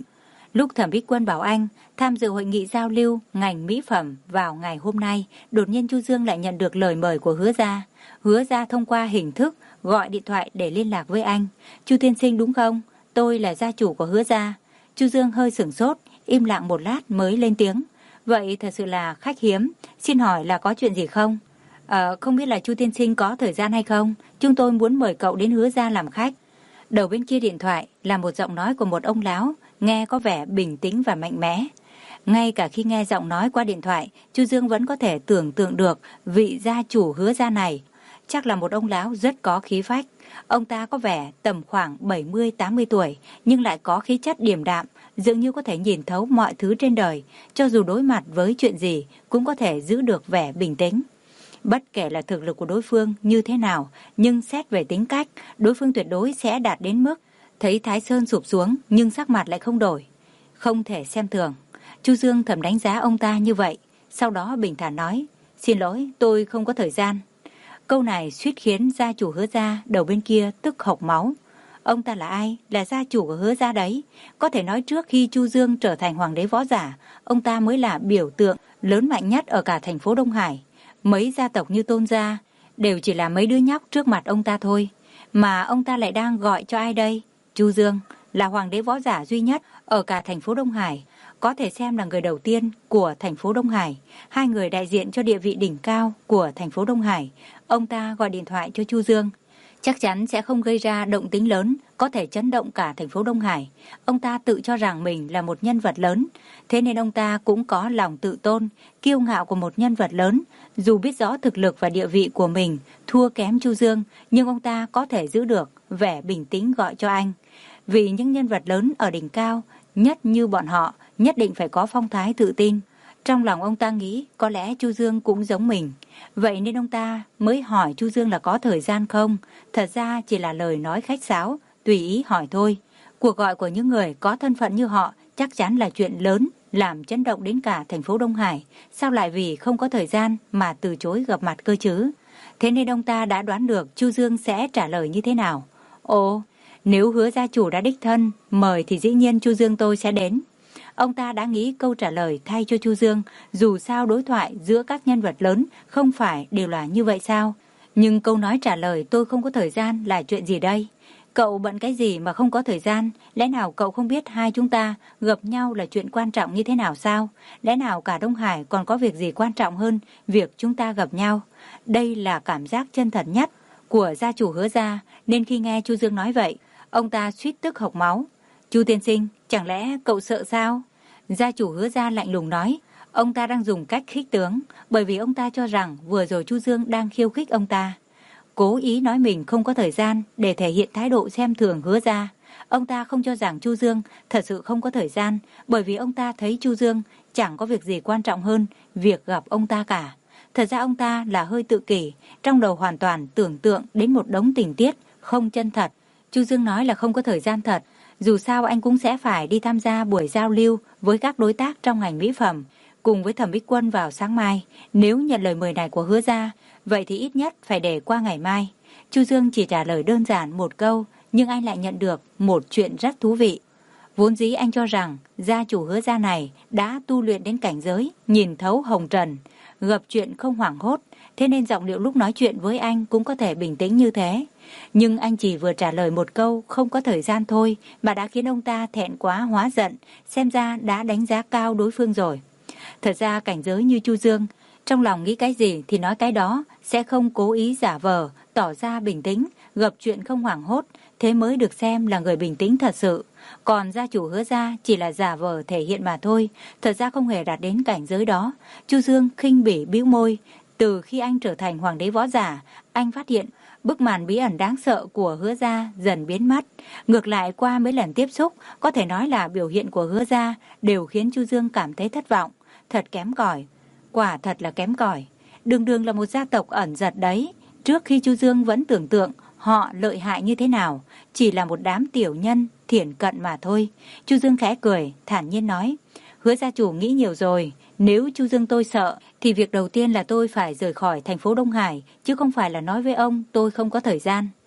Lúc Thẩm Bích Quân bảo anh tham dự hội nghị giao lưu ngành mỹ phẩm vào ngày hôm nay, đột nhiên Chu Dương lại nhận được lời mời của Hứa Gia. Hứa Gia thông qua hình thức gọi điện thoại để liên lạc với anh. Chu tiên sinh đúng không? Tôi là gia chủ của Hứa Gia. Chu Dương hơi sửng sốt, im lặng một lát mới lên tiếng. Vậy thật sự là khách hiếm, xin hỏi là có chuyện gì không? Ờ, không biết là Chu tiên sinh có thời gian hay không? Chúng tôi muốn mời cậu đến Hứa Gia làm khách. Đầu bên kia điện thoại là một giọng nói của một ông lão, nghe có vẻ bình tĩnh và mạnh mẽ. Ngay cả khi nghe giọng nói qua điện thoại, Chu Dương vẫn có thể tưởng tượng được vị gia chủ Hứa Gia này. Chắc là một ông lão rất có khí phách. Ông ta có vẻ tầm khoảng bảy mươi tám mươi tuổi, nhưng lại có khí chất điềm đạm, dường như có thể nhìn thấu mọi thứ trên đời. Cho dù đối mặt với chuyện gì, cũng có thể giữ được vẻ bình tĩnh. Bất kể là thực lực của đối phương như thế nào, nhưng xét về tính cách, đối phương tuyệt đối sẽ đạt đến mức thấy Thái Sơn sụp xuống nhưng sắc mặt lại không đổi. Không thể xem thường. Chu Dương thầm đánh giá ông ta như vậy, sau đó bình thản nói, xin lỗi, tôi không có thời gian. Câu này suýt khiến gia chủ Hứa Gia đầu bên kia tức hộc máu. Ông ta là ai? Là gia chủ của Hứa Gia đấy. Có thể nói trước khi Chu Dương trở thành hoàng đế võ giả, ông ta mới là biểu tượng lớn mạnh nhất ở cả thành phố Đông Hải. Mấy gia tộc như Tôn gia đều chỉ là mấy đứa nhóc trước mặt ông ta thôi. Mà ông ta lại đang gọi cho ai đây? Chu Dương là hoàng đế võ giả duy nhất ở cả thành phố Đông Hải, có thể xem là người đầu tiên của thành phố Đông Hải, hai người đại diện cho địa vị đỉnh cao của thành phố Đông Hải. Ông ta gọi điện thoại cho Chu Dương, chắc chắn sẽ không gây ra động tĩnh lớn, có thể chấn động cả thành phố Đông Hải. Ông ta tự cho rằng mình là một nhân vật lớn, thế nên ông ta cũng có lòng tự tôn, kiêu ngạo của một nhân vật lớn. Dù biết rõ thực lực và địa vị của mình thua kém Chu Dương, nhưng ông ta có thể giữ được vẻ bình tĩnh gọi cho anh. Vì những nhân vật lớn ở đỉnh cao, nhất như bọn họ, nhất định phải có phong thái tự tin. Trong lòng ông ta nghĩ có lẽ Chu Dương cũng giống mình. Vậy nên ông ta mới hỏi Chu Dương là có thời gian không. Thật ra chỉ là lời nói khách sáo, tùy ý hỏi thôi. Cuộc gọi của những người có thân phận như họ chắc chắn là chuyện lớn, làm chấn động đến cả thành phố Đông Hải. Sao lại vì không có thời gian mà từ chối gặp mặt cơ chứ? Thế nên ông ta đã đoán được Chu Dương sẽ trả lời như thế nào. Ồ, nếu Hứa gia chủ đã đích thân mời thì dĩ nhiên Chu Dương tôi sẽ đến. Ông ta đã nghĩ câu trả lời thay cho Chu Dương, dù sao đối thoại giữa các nhân vật lớn không phải đều là như vậy sao? Nhưng câu nói trả lời tôi không có thời gian là chuyện gì đây? Cậu bận cái gì mà không có thời gian? Lẽ nào cậu không biết hai chúng ta gặp nhau là chuyện quan trọng như thế nào sao? Lẽ nào cả Đông Hải còn có việc gì quan trọng hơn việc chúng ta gặp nhau? Đây là cảm giác chân thật nhất của gia chủ Hứa Gia, nên khi nghe Chu Dương nói vậy, ông ta suýt tức hộc máu. Chu tiên sinh, chẳng lẽ cậu sợ sao? Gia chủ Hứa Gia lạnh lùng nói. Ông ta đang dùng cách khích tướng, bởi vì ông ta cho rằng vừa rồi Chu Dương đang khiêu khích ông ta, cố ý nói mình không có thời gian để thể hiện thái độ xem thường Hứa Gia. Ông ta không cho rằng Chu Dương thật sự không có thời gian, bởi vì ông ta thấy Chu Dương chẳng có việc gì quan trọng hơn việc gặp ông ta cả. Thật ra ông ta là hơi tự kỷ, trong đầu hoàn toàn tưởng tượng đến một đống tình tiết không chân thật. Chu Dương nói là không có thời gian thật, dù sao anh cũng sẽ phải đi tham gia buổi giao lưu với các đối tác trong ngành mỹ phẩm, cùng với Thẩm Bích Quân vào sáng mai. Nếu nhận lời mời này của Hứa Gia, vậy thì ít nhất phải để qua ngày mai. Chu Dương chỉ trả lời đơn giản một câu, nhưng anh lại nhận được một chuyện rất thú vị. Vốn dĩ anh cho rằng gia chủ Hứa Gia này đã tu luyện đến cảnh giới nhìn thấu hồng trần, gặp chuyện không hoảng hốt, thế nên giọng điệu lúc nói chuyện với anh cũng có thể bình tĩnh như thế. Nhưng anh chỉ vừa trả lời một câu không có thời gian thôi mà đã khiến ông ta thẹn quá hóa giận, xem ra đã đánh giá cao đối phương rồi. Thật ra cảnh giới như Chu Dương, trong lòng nghĩ cái gì thì nói cái đó, sẽ không cố ý giả vờ, tỏ ra bình tĩnh, gặp chuyện không hoảng hốt, thế mới được xem là người bình tĩnh thật sự. Còn gia chủ Hứa Gia chỉ là giả vờ thể hiện mà thôi, thật ra không hề đạt đến cảnh giới đó. Chu Dương khinh bỉ bĩu môi. Từ khi anh trở thành hoàng đế võ giả, anh phát hiện bức màn bí ẩn đáng sợ của Hứa Gia dần biến mất. Ngược lại, qua mấy lần tiếp xúc, có thể nói là biểu hiện của Hứa Gia đều khiến Chu Dương cảm thấy thất vọng. Thật kém cỏi, quả thật là kém cỏi. Đường đường là một gia tộc ẩn giật đấy. Trước khi Chu Dương vẫn tưởng tượng họ lợi hại như thế nào, chỉ là một đám tiểu nhân thiển cận mà thôi. Chu Dương khẽ cười, thản nhiên nói, Hứa gia chủ nghĩ nhiều rồi. Nếu Chu Dương tôi sợ, thì việc đầu tiên là tôi phải rời khỏi thành phố Đông Hải, chứ không phải là nói với ông tôi không có thời gian.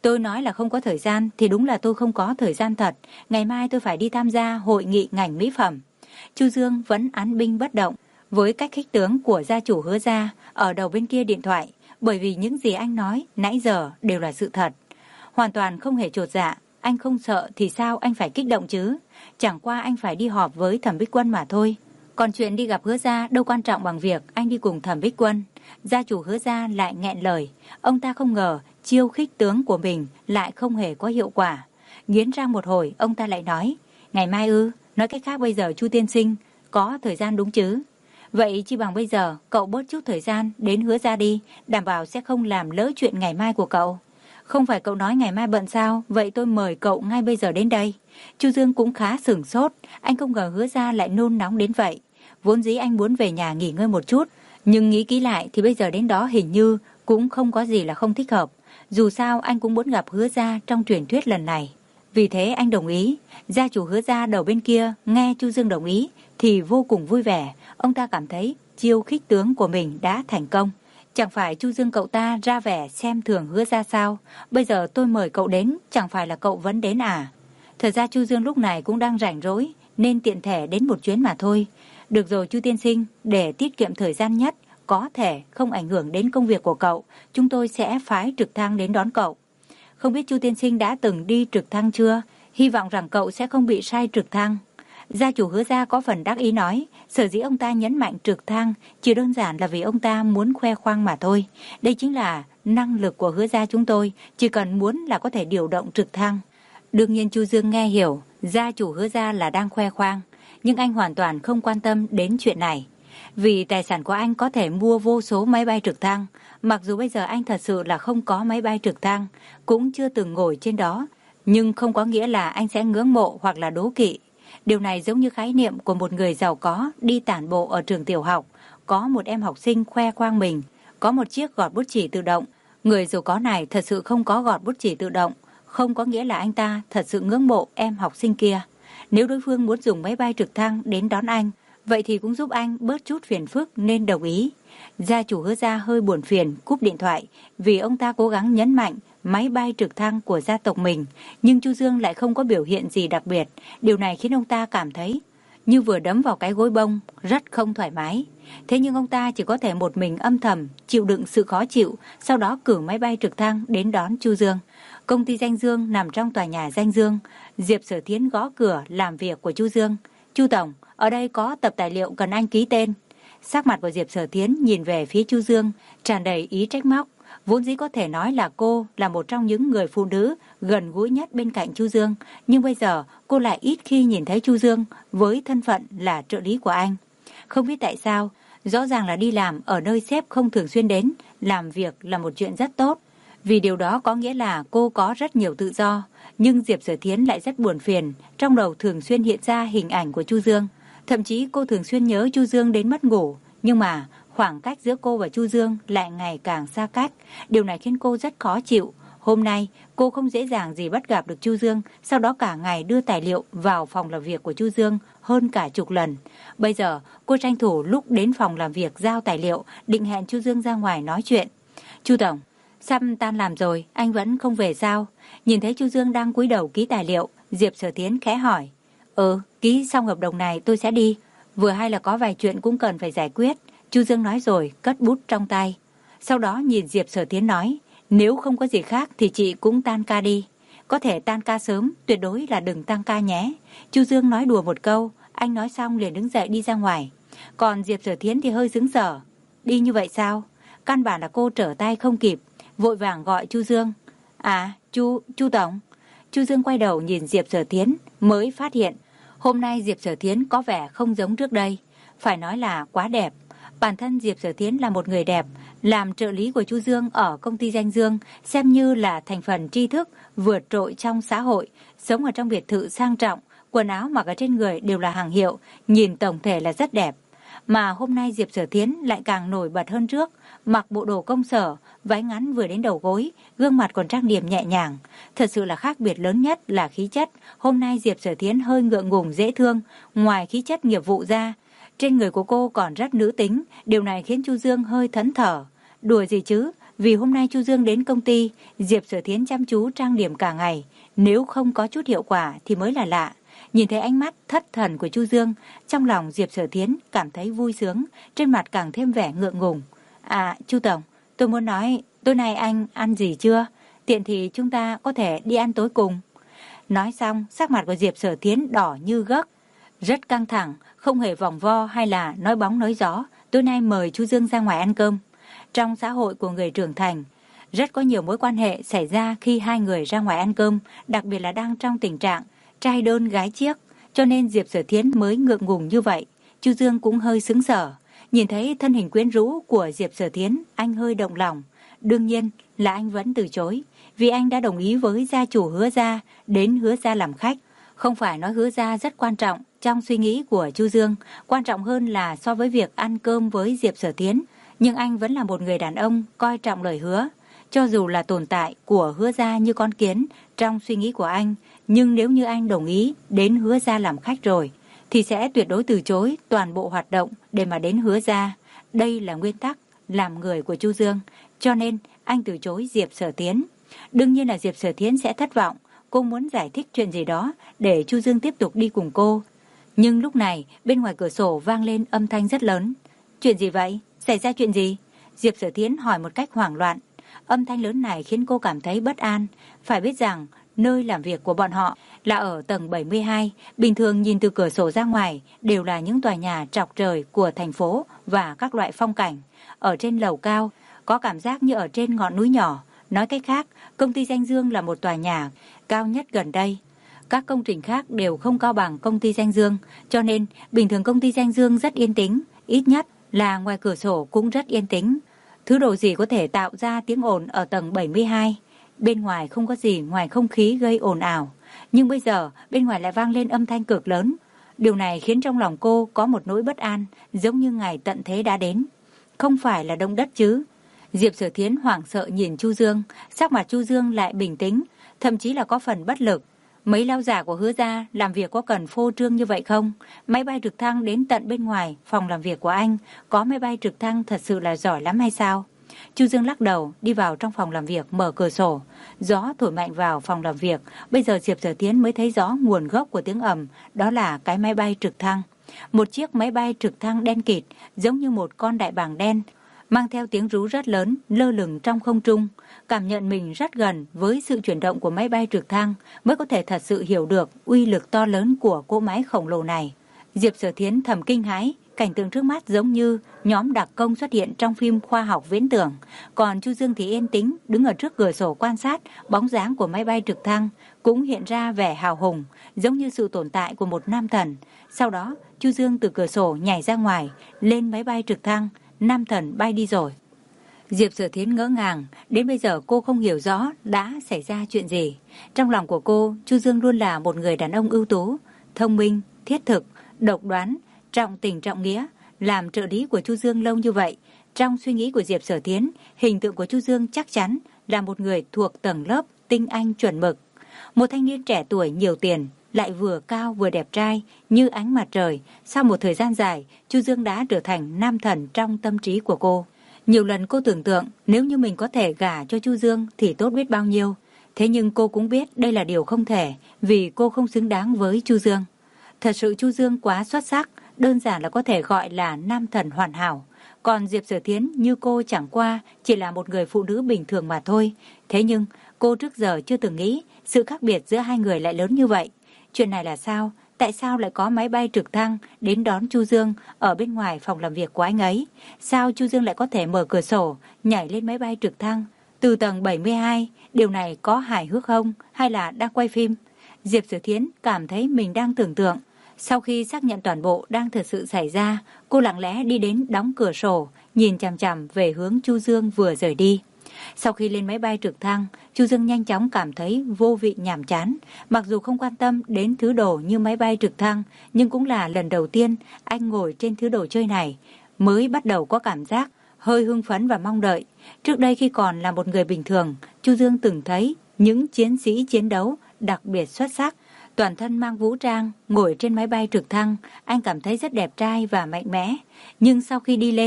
Tôi nói là không có thời gian thì đúng là tôi không có thời gian thật. Ngày mai tôi phải đi tham gia hội nghị ngành mỹ phẩm. Chu Dương vẫn án binh bất động với cách khích tướng của gia chủ Hứa gia ở đầu bên kia điện thoại, bởi vì những gì anh nói nãy giờ đều là sự thật. Hoàn toàn không hề chột dạ. Anh không sợ thì sao anh phải kích động chứ? Chẳng qua anh phải đi họp với Thẩm Bích Quân mà thôi. Còn chuyện đi gặp Hứa gia đâu quan trọng bằng việc anh đi cùng Thẩm Bích Quân. Gia chủ Hứa gia lại nghẹn lời. Ông ta không ngờ chiêu khích tướng của mình lại không hề có hiệu quả. Nghiến răng một hồi, ông ta lại nói, ngày mai ư? Nói cách khác bây giờ Chu tiên sinh có thời gian đúng chứ? Vậy chi bằng bây giờ cậu bớt chút thời gian đến Hứa gia đi, đảm bảo sẽ không làm lỡ chuyện ngày mai của cậu. Không phải cậu nói ngày mai bận sao? Vậy tôi mời cậu ngay bây giờ đến đây. Chu Dương cũng khá sửng sốt, anh không ngờ Hứa gia lại nôn nóng đến vậy. Vốn dĩ anh muốn về nhà nghỉ ngơi một chút, nhưng nghĩ kỹ lại thì bây giờ đến đó hình như cũng không có gì là không thích hợp. Dù sao anh cũng muốn gặp Hứa gia trong truyền thuyết lần này. Vì thế anh đồng ý. Gia chủ Hứa gia đầu bên kia nghe Chu Dương đồng ý thì vô cùng vui vẻ. Ông ta cảm thấy chiêu khích tướng của mình đã thành công. Chẳng phải Chu Dương cậu ta ra vẻ xem thường Hứa gia sao? Bây giờ tôi mời cậu đến, chẳng phải là cậu vẫn đến à? Thật ra Chu Dương lúc này cũng đang rảnh rỗi, nên tiện thể đến một chuyến mà thôi. Được rồi Chu tiên sinh, để tiết kiệm thời gian nhất, có thể không ảnh hưởng đến công việc của cậu, chúng tôi sẽ phái trực thăng đến đón cậu. Không biết Chu tiên sinh đã từng đi trực thăng chưa? Hy vọng rằng cậu sẽ không bị sai trực thăng. Gia chủ Hứa gia có phần đắc ý nói, sở dĩ ông ta nhấn mạnh trực thăng chỉ đơn giản là vì ông ta muốn khoe khoang mà thôi. Đây chính là năng lực của Hứa gia chúng tôi, chỉ cần muốn là có thể điều động trực thăng. Đương nhiên Chu Dương nghe hiểu, gia chủ Hứa gia là đang khoe khoang, nhưng anh hoàn toàn không quan tâm đến chuyện này. Vì tài sản của anh có thể mua vô số máy bay trực thăng, mặc dù bây giờ anh thật sự là không có máy bay trực thăng, cũng chưa từng ngồi trên đó, nhưng không có nghĩa là anh sẽ ngưỡng mộ hoặc là đố kỵ. Điều này giống như khái niệm của một người giàu có đi tản bộ ở trường tiểu học, có một em học sinh khoe khoang mình có một chiếc gọt bút chì tự động. Người giàu có này thật sự không có gọt bút chì tự động, không có nghĩa là anh ta thật sự ngưỡng mộ em học sinh kia. Nếu đối phương muốn dùng máy bay trực thăng đến đón anh, vậy thì cũng giúp anh bớt chút phiền phức nên đồng ý. Gia chủ Hứa gia hơi buồn phiền cúp điện thoại vì ông ta cố gắng nhấn mạnh máy bay trực thăng của gia tộc mình, nhưng Chu Dương lại không có biểu hiện gì đặc biệt. Điều này khiến ông ta cảm thấy như vừa đấm vào cái gối bông, rất không thoải mái. Thế nhưng ông ta chỉ có thể một mình âm thầm chịu đựng sự khó chịu, sau đó cử máy bay trực thăng đến đón Chu Dương. Công ty Danh Dương nằm trong tòa nhà Danh Dương. Diệp Sở Thiến gõ cửa làm việc của Chu Dương. Chu tổng, ở đây có tập tài liệu cần anh ký tên. Sắc mặt của Diệp Sở Thiến nhìn về phía Chu Dương, tràn đầy ý trách móc. Vốn dĩ có thể nói là cô là một trong những người phụ nữ gần gũi nhất bên cạnh Chu Dương, nhưng bây giờ cô lại ít khi nhìn thấy Chu Dương với thân phận là trợ lý của anh. Không biết tại sao, rõ ràng là đi làm ở nơi sếp không thường xuyên đến, làm việc là một chuyện rất tốt. Vì điều đó có nghĩa là cô có rất nhiều tự do, nhưng Diệp Sở Thiến lại rất buồn phiền, trong đầu thường xuyên hiện ra hình ảnh của Chu Dương. Thậm chí cô thường xuyên nhớ Chu Dương đến mất ngủ, nhưng mà khoảng cách giữa cô và Chu Dương lại ngày càng xa cách. Điều này khiến cô rất khó chịu. Hôm nay, cô không dễ dàng gì bắt gặp được Chu Dương, sau đó cả ngày đưa tài liệu vào phòng làm việc của Chu Dương hơn cả chục lần. Bây giờ, cô tranh thủ lúc đến phòng làm việc giao tài liệu, định hẹn Chu Dương ra ngoài nói chuyện. Chu tổng, sắp tan làm rồi, anh vẫn không về sao? Nhìn thấy Chu Dương đang cúi đầu ký tài liệu, Diệp Sở Thiến khẽ hỏi. Ừ, ký xong hợp đồng này tôi sẽ đi. Vừa hay là có vài chuyện cũng cần phải giải quyết. Chu Dương nói rồi, cất bút trong tay. Sau đó nhìn Diệp Sở Thiến nói, nếu không có gì khác thì chị cũng tan ca đi. Có thể tan ca sớm, tuyệt đối là đừng tăng ca nhé. Chu Dương nói đùa một câu, anh nói xong liền đứng dậy đi ra ngoài. Còn Diệp Sở Thiến thì hơi sững sờ. Đi như vậy sao? Căn bản là cô trở tay không kịp, vội vàng gọi Chu Dương. À, Chu, Chu tổng. Chu Dương quay đầu nhìn Diệp Sở Thiến, mới phát hiện hôm nay Diệp Sở Thiến có vẻ không giống trước đây. Phải nói là quá đẹp. Bản thân Diệp Sở Thiến là một người đẹp, làm trợ lý của Chu Dương ở công ty Danh Dương, xem như là thành phần tri thức vượt trội trong xã hội, sống ở trong biệt thự sang trọng, quần áo mặc ở trên người đều là hàng hiệu, nhìn tổng thể là rất đẹp. Mà hôm nay Diệp Sở Thiến lại càng nổi bật hơn trước, mặc bộ đồ công sở, váy ngắn vừa đến đầu gối, gương mặt còn trang điểm nhẹ nhàng. Thật sự là khác biệt lớn nhất là khí chất. Hôm nay Diệp Sở Thiến hơi ngượng ngùng dễ thương, ngoài khí chất nghiệp vụ ra, trên người của cô còn rất nữ tính, điều này khiến Chu Dương hơi thẫn thờ. Đùa gì chứ, Vì hôm nay Chu Dương đến công ty, Diệp Sở Thiến chăm chú trang điểm cả ngày, nếu không có chút hiệu quả thì mới là lạ. Nhìn thấy ánh mắt thất thần của Chu Dương, trong lòng Diệp Sở Thiến cảm thấy vui sướng, trên mặt càng thêm vẻ ngượng ngùng. À, Chu Tổng, tôi muốn nói, tối nay anh ăn gì chưa? Tiện thì chúng ta có thể đi ăn tối cùng. Nói xong, sắc mặt của Diệp Sở Thiến đỏ như gấc, rất căng thẳng, không hề vòng vo hay là nói bóng nói gió. Tối nay mời Chu Dương ra ngoài ăn cơm. Trong xã hội của người trưởng thành, rất có nhiều mối quan hệ xảy ra khi hai người ra ngoài ăn cơm, đặc biệt là đang trong tình trạng trai đơn gái chiếc, cho nên Diệp Sở Thiến mới ngượng ngùng như vậy. Chu Dương cũng hơi sững sờ, nhìn thấy thân hình quyến rũ của Diệp Sở Thiến, anh hơi động lòng. Đương nhiên là anh vẫn từ chối, vì anh đã đồng ý với gia chủ Hứa gia đến Hứa gia làm khách. Không phải nói Hứa gia rất quan trọng trong suy nghĩ của Chu Dương, quan trọng hơn là so với việc ăn cơm với Diệp Sở Thiến, nhưng anh vẫn là một người đàn ông coi trọng lời hứa. Cho dù là tồn tại của Hứa gia như con kiến trong suy nghĩ của anh, nhưng nếu như anh đồng ý đến Hứa gia làm khách rồi, thì sẽ tuyệt đối từ chối toàn bộ hoạt động để mà đến Hứa gia. Đây là nguyên tắc làm người của Chu Dương, cho nên anh từ chối Diệp Sở Thiến. Đương nhiên là Diệp Sở Thiến sẽ thất vọng, cô muốn giải thích chuyện gì đó để Chu Dương tiếp tục đi cùng cô. Nhưng lúc này, bên ngoài cửa sổ vang lên âm thanh rất lớn. Chuyện gì vậy? Xảy ra chuyện gì? Diệp Sở Thiến hỏi một cách hoảng loạn. Âm thanh lớn này khiến cô cảm thấy bất an. Phải biết rằng, nơi làm việc của bọn họ là ở tầng bảy mươi hai. Bình thường nhìn từ cửa sổ ra ngoài đều là những tòa nhà trọc trời của thành phố và các loại phong cảnh. Ở trên lầu cao, có cảm giác như ở trên ngọn núi nhỏ. Nói cách khác, công ty Danh Dương là một tòa nhà cao nhất gần đây. Các công trình khác đều không cao bằng công ty Danh Dương, cho nên bình thường công ty Danh Dương rất yên tĩnh, ít nhất là ngoài cửa sổ cũng rất yên tĩnh. Thứ đồ gì có thể tạo ra tiếng ồn ở tầng bảy mươi hai? Bên ngoài không có gì ngoài không khí gây ồn ào, nhưng bây giờ bên ngoài lại vang lên âm thanh cực lớn. Điều này khiến trong lòng cô có một nỗi bất an, giống như ngày tận thế đã đến. Không phải là động đất chứ? Diệp Sở Thiến hoảng sợ nhìn Chu Dương, sắc mặt Chu Dương lại bình tĩnh, thậm chí là có phần bất lực. Mấy lão già của Hứa gia làm việc có cần phô trương như vậy không? Máy bay trực thăng đến tận bên ngoài phòng làm việc của anh, có máy bay trực thăng thật sự là giỏi lắm hay sao? Chu Dương lắc đầu, đi vào trong phòng làm việc, mở cửa sổ. Gió thổi mạnh vào phòng làm việc. Bây giờ Diệp Sở Thiến mới thấy rõ nguồn gốc của tiếng ầm, đó là cái máy bay trực thăng. Một chiếc máy bay trực thăng đen kịt, giống như một con đại bàng đen, mang theo tiếng rú rất lớn, lơ lửng trong không trung. Cảm nhận mình rất gần với sự chuyển động của máy bay trực thăng mới có thể thật sự hiểu được uy lực to lớn của cỗ máy khổng lồ này. Diệp Sở Thiến thầm kinh hãi, cảnh tượng trước mắt giống như nhóm đặc công xuất hiện trong phim khoa học viễn tưởng. Còn Chu Dương thì yên tĩnh, đứng ở trước cửa sổ quan sát bóng dáng của máy bay trực thăng, cũng hiện ra vẻ hào hùng, giống như sự tồn tại của một nam thần. Sau đó, Chu Dương từ cửa sổ nhảy ra ngoài, lên máy bay trực thăng, nam thần bay đi rồi. Diệp Sở Thiến ngỡ ngàng, đến bây giờ cô không hiểu rõ đã xảy ra chuyện gì. Trong lòng của cô, Chu Dương luôn là một người đàn ông ưu tú, thông minh, thiết thực, độc đoán, trọng tình trọng nghĩa. Làm trợ lý của Chu Dương lâu như vậy, trong suy nghĩ của Diệp Sở Thiến, hình tượng của Chu Dương chắc chắn là một người thuộc tầng lớp tinh anh chuẩn mực. Một thanh niên trẻ tuổi nhiều tiền, lại vừa cao vừa đẹp trai như ánh mặt trời. Sau một thời gian dài, Chu Dương đã trở thành nam thần trong tâm trí của cô. Nhiều lần cô tưởng tượng nếu như mình có thể gả cho Chu Dương thì tốt biết bao nhiêu. Thế nhưng cô cũng biết đây là điều không thể, vì cô không xứng đáng với Chu Dương. Thật sự Chu Dương quá xuất sắc, đơn giản là có thể gọi là nam thần hoàn hảo. Còn Diệp Sở Thiến như cô chẳng qua chỉ là một người phụ nữ bình thường mà thôi. Thế nhưng cô trước giờ chưa từng nghĩ sự khác biệt giữa hai người lại lớn như vậy. Chuyện này là sao? Tại sao lại có máy bay trực thăng đến đón Chu Dương ở bên ngoài phòng làm việc của anh ấy? Sao Chu Dương lại có thể mở cửa sổ, nhảy lên máy bay trực thăng từ tầng bảy mươi hai? Điều này có hài hước không? Hay là đang quay phim? Diệp Sở Thiến cảm thấy mình đang tưởng tượng. Sau khi xác nhận toàn bộ đang thực sự xảy ra, cô lặng lẽ đi đến đóng cửa sổ, nhìn chằm chằm về hướng Chu Dương vừa rời đi. Sau khi lên máy bay trực thăng, Chu Dương nhanh chóng cảm thấy vô vị nhàm chán. Mặc dù không quan tâm đến thứ đồ như máy bay trực thăng, nhưng cũng là lần đầu tiên anh ngồi trên thứ đồ chơi này, mới bắt đầu có cảm giác hơi hưng phấn và mong đợi. Trước đây khi còn là một người bình thường, Chu Dương từng thấy những chiến sĩ chiến đấu đặc biệt xuất sắc, toàn thân mang vũ trang, ngồi trên máy bay trực thăng, anh cảm thấy rất đẹp trai và mạnh mẽ. Nhưng sau khi đi lên,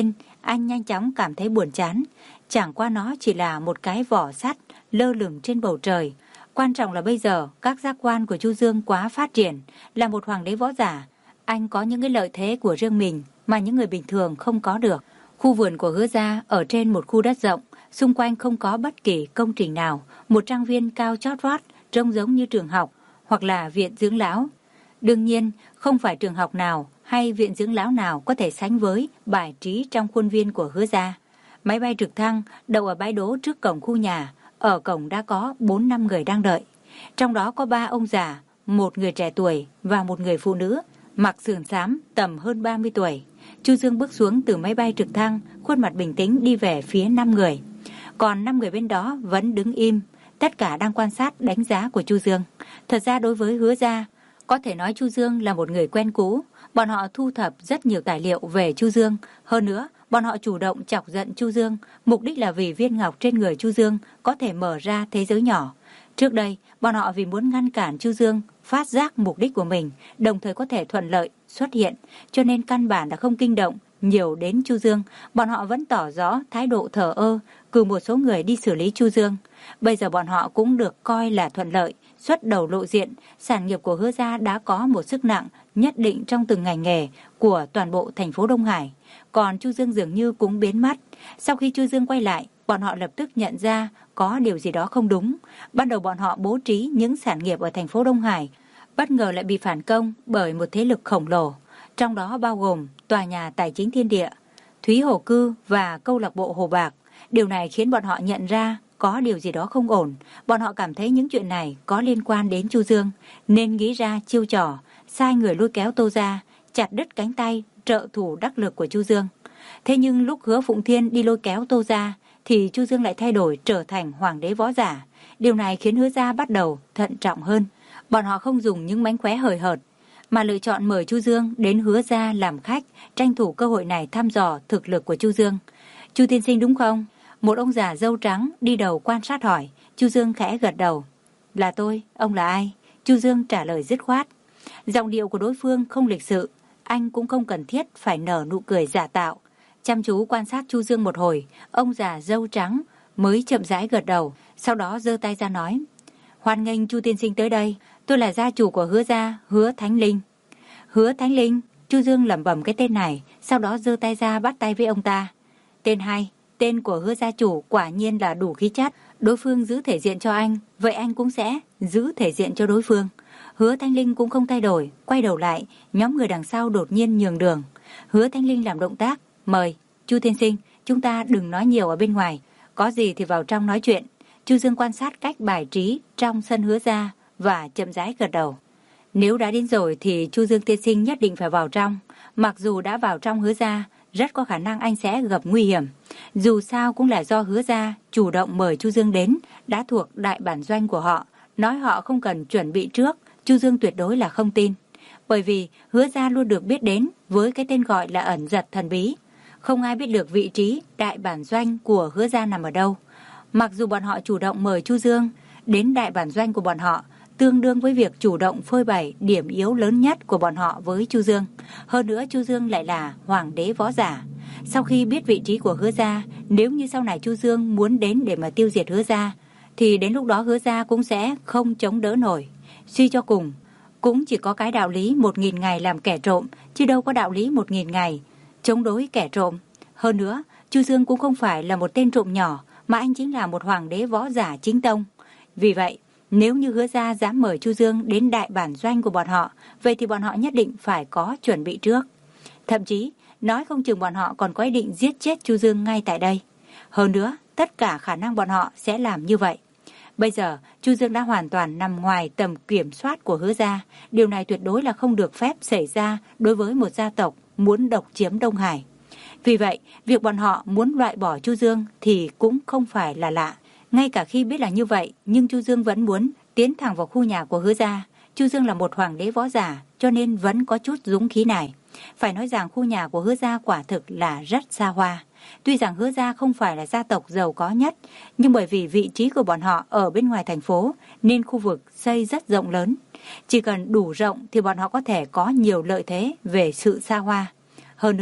Anh nhanh chóng cảm thấy buồn chán. Chẳng qua nó chỉ là một cái vỏ sắt lơ lửng trên bầu trời. Quan trọng là bây giờ các giác quan của Chu Dương quá phát triển. Là một hoàng đế võ giả, anh có những cái lợi thế của riêng mình mà những người bình thường không có được. Khu vườn của Hứa gia ở trên một khu đất rộng, xung quanh không có bất kỳ công trình nào. Một trang viên cao chót vót, trông giống như trường học hoặc là viện dưỡng lão. Đương nhiên, không phải trường học nào hay viện dưỡng lão nào có thể sánh với bài trí trong khuôn viên của Hứa gia. Máy bay trực thăng đậu ở bãi đỗ trước cổng khu nhà. Ở cổng đã có bốn năm người đang đợi. Trong đó có ba ông già, một người trẻ tuổi và một người phụ nữ, mặc sườn xám tầm hơn ba mươi tuổi. Chu Dương bước xuống từ máy bay trực thăng, khuôn mặt bình tĩnh đi về phía năm người. Còn năm người bên đó vẫn đứng im, tất cả đang quan sát đánh giá của Chu Dương. Thật ra đối với Hứa gia, có thể nói Chu Dương là một người quen cũ. Bọn họ thu thập rất nhiều tài liệu về Chu Dương. Hơn nữa, bọn họ chủ động chọc giận Chu Dương, mục đích là vì viên ngọc trên người Chu Dương có thể mở ra thế giới nhỏ. Trước đây, bọn họ vì muốn ngăn cản Chu Dương phát giác mục đích của mình, đồng thời có thể thuận lợi xuất hiện, cho nên căn bản đã không kinh động nhiều đến Chu Dương. Bọn họ vẫn tỏ rõ thái độ thờ ơ, cử một số người đi xử lý Chu Dương. Bây giờ bọn họ cũng được coi là thuận lợi, xuất đầu lộ diện. Sản nghiệp của Hứa gia đã có một sức nặng nhất định trong từng ngành nghề của toàn bộ thành phố Đông Hải. Còn Chu Dương dường như cũng biến mất. Sau khi Chu Dương quay lại, bọn họ lập tức nhận ra có điều gì đó không đúng. Ban đầu bọn họ bố trí những sản nghiệp ở thành phố Đông Hải, bất ngờ lại bị phản công bởi một thế lực khổng lồ, trong đó bao gồm tòa nhà tài chính Thiên Địa, Thúy Hồ Cư và câu lạc bộ Hồ Bạc. Điều này khiến bọn họ nhận ra có điều gì đó không ổn. Bọn họ cảm thấy những chuyện này có liên quan đến Chu Dương, nên nghĩ ra chiêu trò, sai người lôi kéo Tô gia, chặt đứt cánh tay trợ thủ đắc lực của Chu Dương. Thế nhưng lúc Hứa Phụng Thiên đi lôi kéo Tô gia, thì Chu Dương lại thay đổi trở thành hoàng đế võ giả. Điều này khiến Hứa gia bắt đầu thận trọng hơn. Bọn họ không dùng những mánh khóe hời hợt, mà lựa chọn mời Chu Dương đến Hứa gia làm khách, tranh thủ cơ hội này thăm dò thực lực của Chu Dương. Chu tiên sinh đúng không? Một ông già râu trắng đi đầu quan sát hỏi. Chu Dương khẽ gật đầu. Là tôi, ông là ai? Chu Dương trả lời dứt khoát. Giọng điệu của đối phương không lịch sự, anh cũng không cần thiết phải nở nụ cười giả tạo. Chăm chú quan sát Chu Dương một hồi, ông già râu trắng mới chậm rãi gật đầu, sau đó giơ tay ra nói. Hoan nghênh Chu tiên sinh tới đây, tôi là gia chủ của Hứa gia, Hứa Thánh Linh. Hứa Thánh Linh? Chu Dương lẩm bẩm cái tên này, sau đó giơ tay ra bắt tay với ông ta. Tên hay, tên của Hứa gia chủ quả nhiên là đủ khí chất. Đối phương giữ thể diện cho anh, vậy anh cũng sẽ giữ thể diện cho đối phương. Hứa Thanh Linh cũng không thay đổi, quay đầu lại, nhóm người đằng sau đột nhiên nhường đường. Hứa Thanh Linh làm động tác, mời. Chu tiên sinh, chúng ta đừng nói nhiều ở bên ngoài, có gì thì vào trong nói chuyện. Chu Dương quan sát cách bài trí trong sân Hứa gia và chậm rãi gật đầu. Nếu đã đến rồi thì Chu Dương tiên sinh nhất định phải vào trong. Mặc dù đã vào trong Hứa gia, rất có khả năng anh sẽ gặp nguy hiểm. Dù sao cũng là do Hứa gia chủ động mời Chu Dương đến, đã thuộc đại bản doanh của họ. Nói họ không cần chuẩn bị trước, Chu Dương tuyệt đối là không tin. Bởi vì Hứa gia luôn được biết đến với cái tên gọi là ẩn giật thần bí. Không ai biết được vị trí đại bản doanh của Hứa gia nằm ở đâu. Mặc dù bọn họ chủ động mời Chu Dương đến đại bản doanh của bọn họ, tương đương với việc chủ động phơi bày điểm yếu lớn nhất của bọn họ với Chu Dương. Hơn nữa Chu Dương lại là hoàng đế võ giả. Sau khi biết vị trí của Hứa gia, nếu như sau này Chu Dương muốn đến để mà tiêu diệt Hứa gia, thì đến lúc đó Hứa gia cũng sẽ không chống đỡ nổi. Suy cho cùng, cũng chỉ có cái đạo lý một nghìn ngày làm kẻ trộm, chứ đâu có đạo lý một nghìn ngày chống đối kẻ trộm. Hơn nữa, Chu Dương cũng không phải là một tên trộm nhỏ, mà anh chính là một hoàng đế võ giả chính tông. Vì vậy, nếu như Hứa gia dám mời Chu Dương đến đại bản doanh của bọn họ, vậy thì bọn họ nhất định phải có chuẩn bị trước. Thậm chí, nói không chừng bọn họ còn có ý định giết chết Chu Dương ngay tại đây. Hơn nữa, tất cả khả năng bọn họ sẽ làm như vậy. Bây giờ, Chu Dương đã hoàn toàn nằm ngoài tầm kiểm soát của Hứa gia. Điều này tuyệt đối là không được phép xảy ra đối với một gia tộc muốn độc chiếm Đông Hải. Vì vậy, việc bọn họ muốn loại bỏ Chu Dương thì cũng không phải là lạ. Ngay cả khi biết là như vậy, nhưng Chu Dương vẫn muốn tiến thẳng vào khu nhà của Hứa gia. Chu Dương là một hoàng đế võ giả, cho nên vẫn có chút dũng khí này. Phải nói rằng khu nhà của Hứa gia quả thực là rất xa hoa. Tuy rằng Hứa gia không phải là gia tộc giàu có nhất, nhưng bởi vì vị trí của bọn họ ở bên ngoài thành phố, nên khu vực xây rất rộng lớn. Chỉ cần đủ rộng thì bọn họ có thể có nhiều lợi thế về sự xa hoa. Hơn nữa,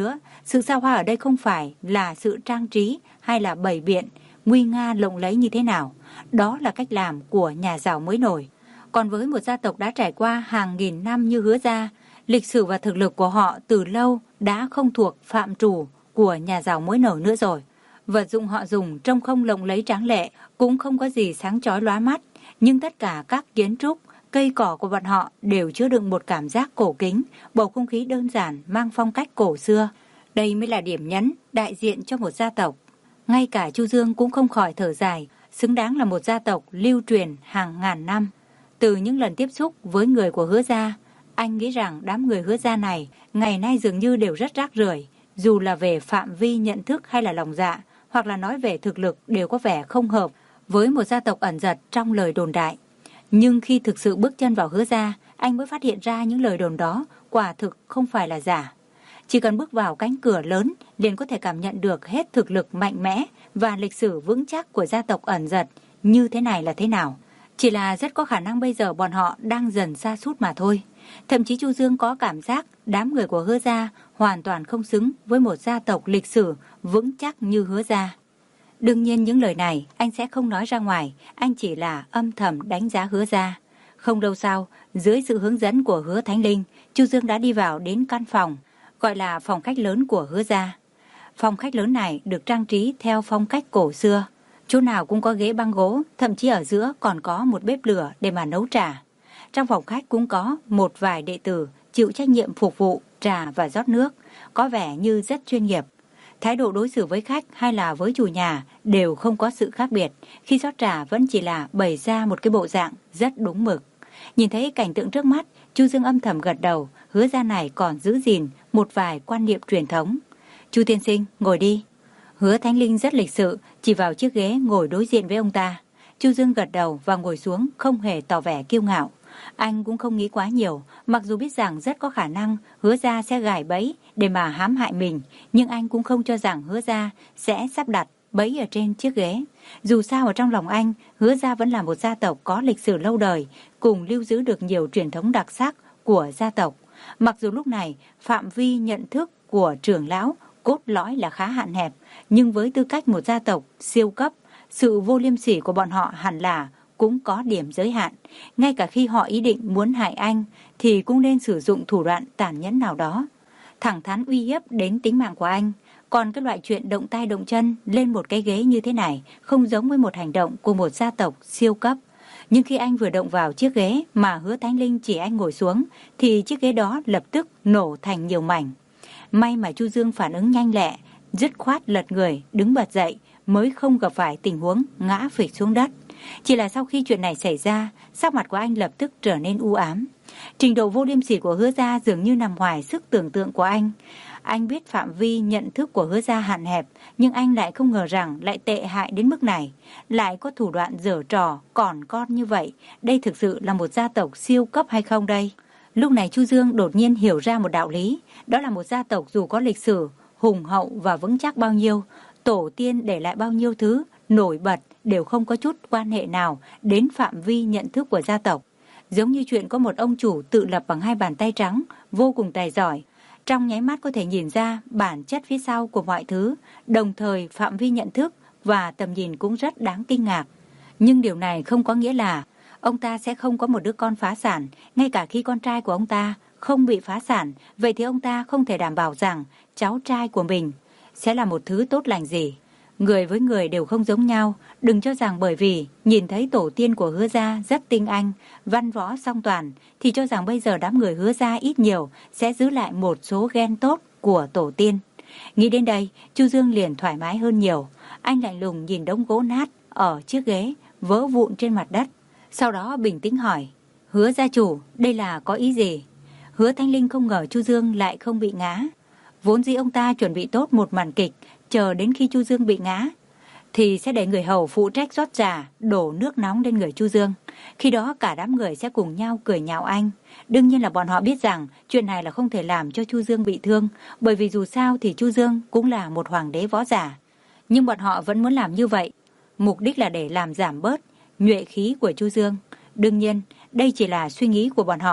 Sự xa hoa ở đây không phải là sự trang trí hay là bày biện, nguy nga lộng lẫy như thế nào. Đó là cách làm của nhà giàu mới nổi. Còn với một gia tộc đã trải qua hàng nghìn năm như Hứa gia, lịch sử và thực lực của họ từ lâu đã không thuộc phạm trù của nhà giàu mới nổi nữa rồi. Vật dụng họ dùng trông không lộng lẫy tráng lệ, cũng không có gì sáng chói lóa mắt, nhưng tất cả các kiến trúc, cây cỏ của bọn họ đều chứa đựng một cảm giác cổ kính, bầu không khí đơn giản mang phong cách cổ xưa. Đây mới là điểm nhấn đại diện cho một gia tộc. Ngay cả Chu Dương cũng không khỏi thở dài, xứng đáng là một gia tộc lưu truyền hàng ngàn năm. Từ những lần tiếp xúc với người của Hứa gia, anh nghĩ rằng đám người Hứa gia này ngày nay dường như đều rất rác rưởi, dù là về phạm vi nhận thức hay là lòng dạ, hoặc là nói về thực lực đều có vẻ không hợp với một gia tộc ẩn dật trong lời đồn đại. Nhưng khi thực sự bước chân vào Hứa gia, anh mới phát hiện ra những lời đồn đó quả thực không phải là giả. Chỉ cần bước vào cánh cửa lớn liền có thể cảm nhận được hết thực lực mạnh mẽ và lịch sử vững chắc của gia tộc ẩn dật như thế này là thế nào. Chỉ là rất có khả năng bây giờ bọn họ đang dần sa sút mà thôi. Thậm chí Chu Dương có cảm giác đám người của Hứa gia hoàn toàn không xứng với một gia tộc lịch sử vững chắc như Hứa gia. Đương nhiên những lời này anh sẽ không nói ra ngoài, anh chỉ là âm thầm đánh giá Hứa gia. Không lâu sau, dưới sự hướng dẫn của Hứa Thánh Linh, Chu Dương đã đi vào đến căn phòng, gọi là phòng khách lớn của Hứa gia. Phòng khách lớn này được trang trí theo phong cách cổ xưa. Chỗ nào cũng có ghế băng gỗ, thậm chí ở giữa còn có một bếp lửa để mà nấu trà. Trong phòng khách cũng có một vài đệ tử chịu trách nhiệm phục vụ trà và rót nước, có vẻ như rất chuyên nghiệp. Thái độ đối xử với khách hay là với chủ nhà đều không có sự khác biệt, khi rót trà vẫn chỉ là bày ra một cái bộ dạng rất đúng mực. Nhìn thấy cảnh tượng trước mắt, Chu Dương âm thầm gật đầu, Hứa gia này còn giữ gìn một vài quan niệm truyền thống. Chu tiên sinh, ngồi đi. Hứa Thánh Linh rất lịch sự, chỉ vào chiếc ghế ngồi đối diện với ông ta. Chu Dương gật đầu và ngồi xuống, không hề tỏ vẻ kiêu ngạo. Anh cũng không nghĩ quá nhiều, mặc dù biết rằng rất có khả năng Hứa gia sẽ gài bẫy để mà hãm hại mình, nhưng anh cũng không cho rằng Hứa gia sẽ sắp đặt bẫy ở trên chiếc ghế. Dù sao ở trong lòng anh, Hứa gia vẫn là một gia tộc có lịch sử lâu đời, cùng lưu giữ được nhiều truyền thống đặc sắc của gia tộc. Mặc dù lúc này phạm vi nhận thức của trưởng lão cốt lõi là khá hạn hẹp, nhưng với tư cách một gia tộc siêu cấp, sự vô liêm sỉ của bọn họ hẳn là cũng có điểm giới hạn. Ngay cả khi họ ý định muốn hại anh thì cũng nên sử dụng thủ đoạn tàn nhẫn nào đó, thẳng thắn uy hiếp đến tính mạng của anh. Còn cái loại chuyện động tay động chân lên một cái ghế như thế này không giống với một hành động của một gia tộc siêu cấp. Nhưng khi anh vừa động vào chiếc ghế mà Hứa Thánh Linh chỉ anh ngồi xuống thì chiếc ghế đó lập tức nổ thành nhiều mảnh. May mà Chu Dương phản ứng nhanh lẹ, dứt khoát lật người đứng bật dậy mới không gặp phải tình huống ngã phịch xuống đất. Chỉ là sau khi chuyện này xảy ra, sắc mặt của anh lập tức trở nên u ám. Trình độ vô liêm sỉ của Hứa gia dường như nằm ngoài sức tưởng tượng của anh. Anh biết phạm vi nhận thức của Hứa gia hạn hẹp, nhưng anh lại không ngờ rằng lại tệ hại đến mức này, lại có thủ đoạn giở trò còn con như vậy. Đây thực sự là một gia tộc siêu cấp hay không đây? Lúc này Chu Dương đột nhiên hiểu ra một đạo lý, đó là một gia tộc dù có lịch sử hùng hậu và vững chắc bao nhiêu, tổ tiên để lại bao nhiêu thứ nổi bật đều không có chút quan hệ nào đến phạm vi nhận thức của gia tộc. Giống như chuyện có một ông chủ tự lập bằng hai bàn tay trắng, vô cùng tài giỏi, trong nháy mắt có thể nhìn ra bản chất phía sau của mọi thứ, đồng thời phạm vi nhận thức và tầm nhìn cũng rất đáng kinh ngạc. Nhưng điều này không có nghĩa là ông ta sẽ không có một đứa con phá sản. Ngay cả khi con trai của ông ta không bị phá sản, vậy thì ông ta không thể đảm bảo rằng cháu trai của mình sẽ là một thứ tốt lành gì. Người với người đều không giống nhau, đừng cho rằng bởi vì nhìn thấy tổ tiên của Hứa gia rất tinh anh, văn võ song toàn, thì cho rằng bây giờ đám người Hứa gia ít nhiều sẽ giữ lại một số gen tốt của tổ tiên. Nghĩ đến đây, Chu Dương liền thoải mái hơn nhiều. Anh lạnh lùng nhìn đống gỗ nát ở chiếc ghế vỡ vụn trên mặt đất, sau đó bình tĩnh hỏi: Hứa gia chủ, đây là có ý gì? Hứa Thanh Linh không ngờ Chu Dương lại không bị ngã. Vốn dĩ ông ta chuẩn bị tốt một màn kịch, chờ đến khi Chu Dương bị ngã thì sẽ để người hầu phụ trách rót trà, đổ nước nóng lên người Chu Dương. Khi đó cả đám người sẽ cùng nhau cười nhạo anh. Đương nhiên là bọn họ biết rằng chuyện này là không thể làm cho Chu Dương bị thương, bởi vì dù sao thì Chu Dương cũng là một hoàng đế võ giả. Nhưng bọn họ vẫn muốn làm như vậy, mục đích là để làm giảm bớt nhuệ khí của Chu Dương. Đương nhiên, đây chỉ là suy nghĩ của bọn họ.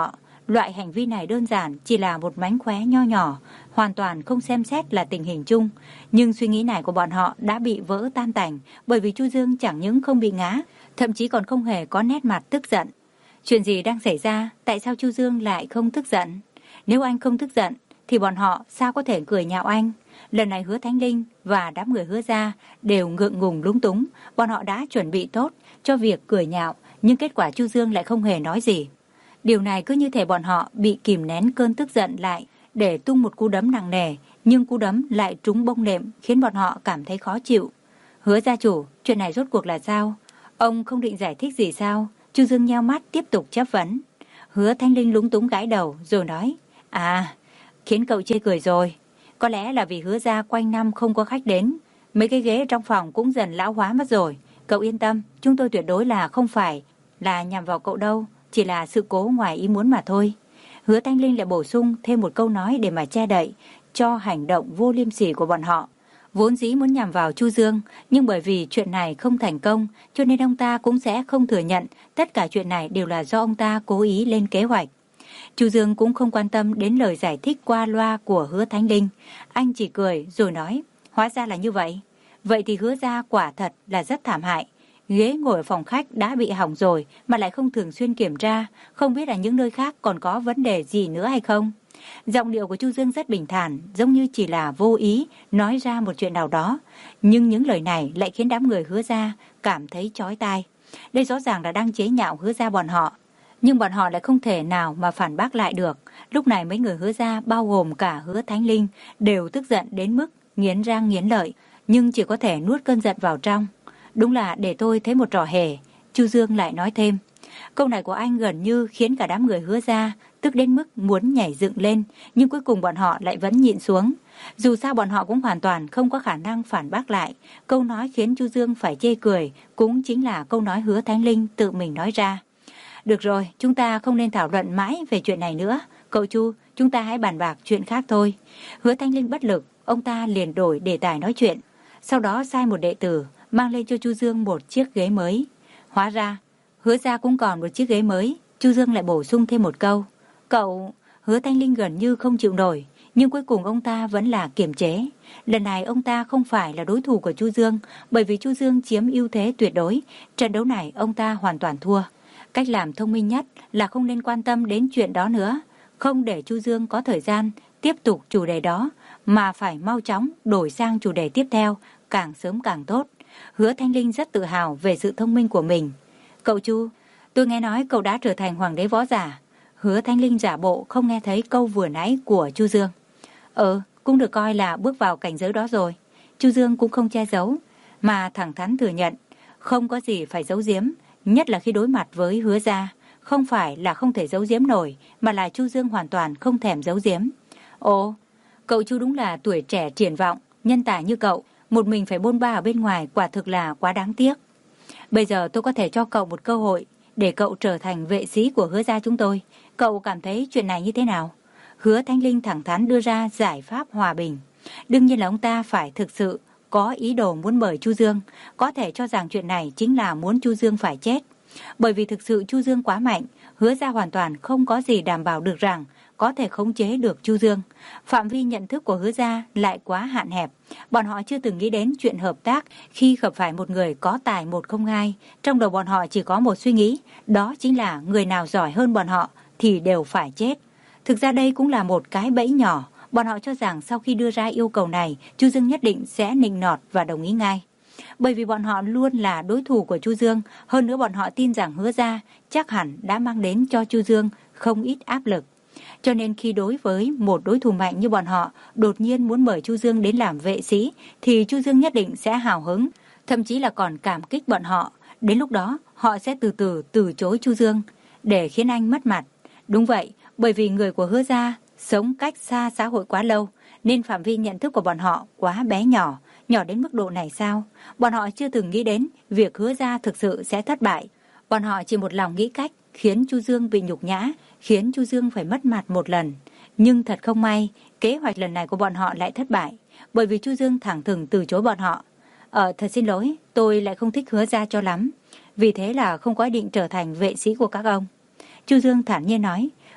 Loại hành vi này đơn giản chỉ là một mánh khóe nho nhỏ, hoàn toàn không xem xét là tình hình chung. Nhưng suy nghĩ này của bọn họ đã bị vỡ tan tành, bởi vì Chu Dương chẳng những không bị ngã, thậm chí còn không hề có nét mặt tức giận. Chuyện gì đang xảy ra? Tại sao Chu Dương lại không tức giận? Nếu anh không tức giận, thì bọn họ sao có thể cười nhạo anh? Lần này Hứa Thánh Linh và đám người Hứa gia đều ngượng ngùng lúng túng. Bọn họ đã chuẩn bị tốt cho việc cười nhạo, nhưng kết quả Chu Dương lại không hề nói gì. Điều này cứ như thể bọn họ bị kìm nén cơn tức giận lại để tung một cú đấm nặng nề, nhưng cú đấm lại trúng bông nệm khiến bọn họ cảm thấy khó chịu. Hứa gia chủ, chuyện này rốt cuộc là sao? Ông không định giải thích gì sao? Chu Dương nheo mắt tiếp tục chất vấn. Hứa Thanh Linh lúng túng gãi đầu rồi nói, à, khiến cậu chê cười rồi. Có lẽ là vì Hứa gia quanh năm không có khách đến, mấy cái ghế trong phòng cũng dần lão hóa mất rồi. Cậu yên tâm, chúng tôi tuyệt đối là không phải là nhằm vào cậu đâu, chỉ là sự cố ngoài ý muốn mà thôi. Hứa Thanh Linh lại bổ sung thêm một câu nói để mà che đậy cho hành động vô liêm sỉ của bọn họ. Vốn dĩ muốn nhằm vào Chu Dương, nhưng bởi vì chuyện này không thành công, cho nên ông ta cũng sẽ không thừa nhận tất cả chuyện này đều là do ông ta cố ý lên kế hoạch. Chu Dương cũng không quan tâm đến lời giải thích qua loa của Hứa Thánh Linh. Anh chỉ cười rồi nói, hóa ra là như vậy. Vậy thì Hứa gia quả thật là rất thảm hại. Ghế ngồi ở phòng khách đã bị hỏng rồi mà lại không thường xuyên kiểm tra, không biết là những nơi khác còn có vấn đề gì nữa hay không. Giọng điệu của Chu Dương rất bình thản, giống như chỉ là vô ý nói ra một chuyện nào đó, nhưng những lời này lại khiến đám người Hứa gia cảm thấy chói tai. Đây rõ ràng là đang chế nhạo Hứa gia bọn họ, nhưng bọn họ lại không thể nào mà phản bác lại được. Lúc này mấy người Hứa gia, bao gồm cả Hứa Thánh Linh, đều tức giận đến mức nghiến răng nghiến lợi, nhưng chỉ có thể nuốt cơn giận vào trong. Đúng là để tôi thấy một trò hề. Chu Dương lại nói thêm. Câu này của anh gần như khiến cả đám người Hứa gia tức đến mức muốn nhảy dựng lên, nhưng cuối cùng bọn họ lại vẫn nhịn xuống. Dù sao bọn họ cũng hoàn toàn không có khả năng phản bác lại. Câu nói khiến Chu Dương phải chê cười cũng chính là câu nói Hứa Thánh Linh tự mình nói ra. Được rồi, chúng ta không nên thảo luận mãi về chuyện này nữa. Cậu Chu, chúng ta hãy bàn bạc chuyện khác thôi. Hứa Thánh Linh bất lực, ông ta liền đổi đề tài nói chuyện. Sau đó sai một đệ tử mang lên cho Chu Dương một chiếc ghế mới. Hóa ra, Hứa gia cũng còn một chiếc ghế mới. Chu Dương lại bổ sung thêm một câu. Cậu, Hứa Thanh Linh gần như không chịu nổi, nhưng cuối cùng ông ta vẫn là kiềm chế. Lần này ông ta không phải là đối thủ của Chu Dương, bởi vì Chu Dương chiếm ưu thế tuyệt đối. Trận đấu này ông ta hoàn toàn thua. Cách làm thông minh nhất là không nên quan tâm đến chuyện đó nữa, không để Chu Dương có thời gian tiếp tục chủ đề đó, mà phải mau chóng đổi sang chủ đề tiếp theo, càng sớm càng tốt. Hứa Thanh Linh rất tự hào về sự thông minh của mình. Cậu Chu, tôi nghe nói cậu đã trở thành hoàng đế võ giả. Hứa Thanh Linh giả bộ không nghe thấy câu vừa nãy của Chu Dương. Ờ, cũng được coi là bước vào cảnh giới đó rồi. Chu Dương cũng không che giấu, mà thẳng thắn thừa nhận, không có gì phải giấu giếm, nhất là khi đối mặt với Hứa gia. Không phải là không thể giấu giếm nổi, mà là Chu Dương hoàn toàn không thèm giấu giếm. Ồ, cậu Chu đúng là tuổi trẻ triển vọng, nhân tài như cậu, một mình phải bôn ba ở bên ngoài quả thực là quá đáng tiếc. Bây giờ tôi có thể cho cậu một cơ hội để cậu trở thành vệ sĩ của Hứa gia chúng tôi. Cậu cảm thấy chuyện này như thế nào? Hứa Thanh Linh thẳng thắn đưa ra giải pháp hòa bình. Đương nhiên là ông ta phải thực sự có ý đồ muốn mời Chu Dương, có thể cho rằng chuyện này chính là muốn Chu Dương phải chết. Bởi vì thực sự Chu Dương quá mạnh, Hứa gia hoàn toàn không có gì đảm bảo được rằng có thể khống chế được Chu Dương. Phạm vi nhận thức của Hứa gia lại quá hạn hẹp. Bọn họ chưa từng nghĩ đến chuyện hợp tác khi gặp phải một người có tài một không hai. Trong đầu bọn họ chỉ có một suy nghĩ, đó chính là người nào giỏi hơn bọn họ thì đều phải chết. Thực ra đây cũng là một cái bẫy nhỏ. Bọn họ cho rằng sau khi đưa ra yêu cầu này, Chu Dương nhất định sẽ nịnh nọt và đồng ý ngay. Bởi vì bọn họ luôn là đối thủ của Chu Dương, hơn nữa bọn họ tin rằng Hứa gia chắc hẳn đã mang đến cho Chu Dương không ít áp lực. Cho nên khi đối với một đối thủ mạnh như bọn họ đột nhiên muốn mời Chu Dương đến làm vệ sĩ, thì Chu Dương nhất định sẽ hào hứng, thậm chí là còn cảm kích bọn họ. Đến lúc đó họ sẽ từ từ từ chối Chu Dương để khiến anh mất mặt. Đúng vậy, bởi vì người của Hứa gia sống cách xa xã hội quá lâu, nên phạm vi nhận thức của bọn họ quá bé nhỏ. Nhỏ đến mức độ này sao? Bọn họ chưa từng nghĩ đến việc Hứa gia thực sự sẽ thất bại. Bọn họ chỉ một lòng nghĩ cách khiến Chu Dương bị nhục nhã, khiến Chu Dương phải mất mặt một lần. Nhưng thật không may, kế hoạch lần này của bọn họ lại thất bại, bởi vì Chu Dương thẳng thừng từ chối bọn họ. Ờ, thật xin lỗi, tôi lại không thích Hứa gia cho lắm, vì thế là không có ý định trở thành vệ sĩ của các ông. Chu Dương thản nhiên nói.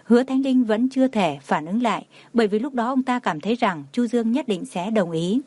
Hứa Thánh Linh vẫn chưa thể phản ứng lại, bởi vì lúc đó ông ta cảm thấy rằng Chu Dương nhất định sẽ đồng ý.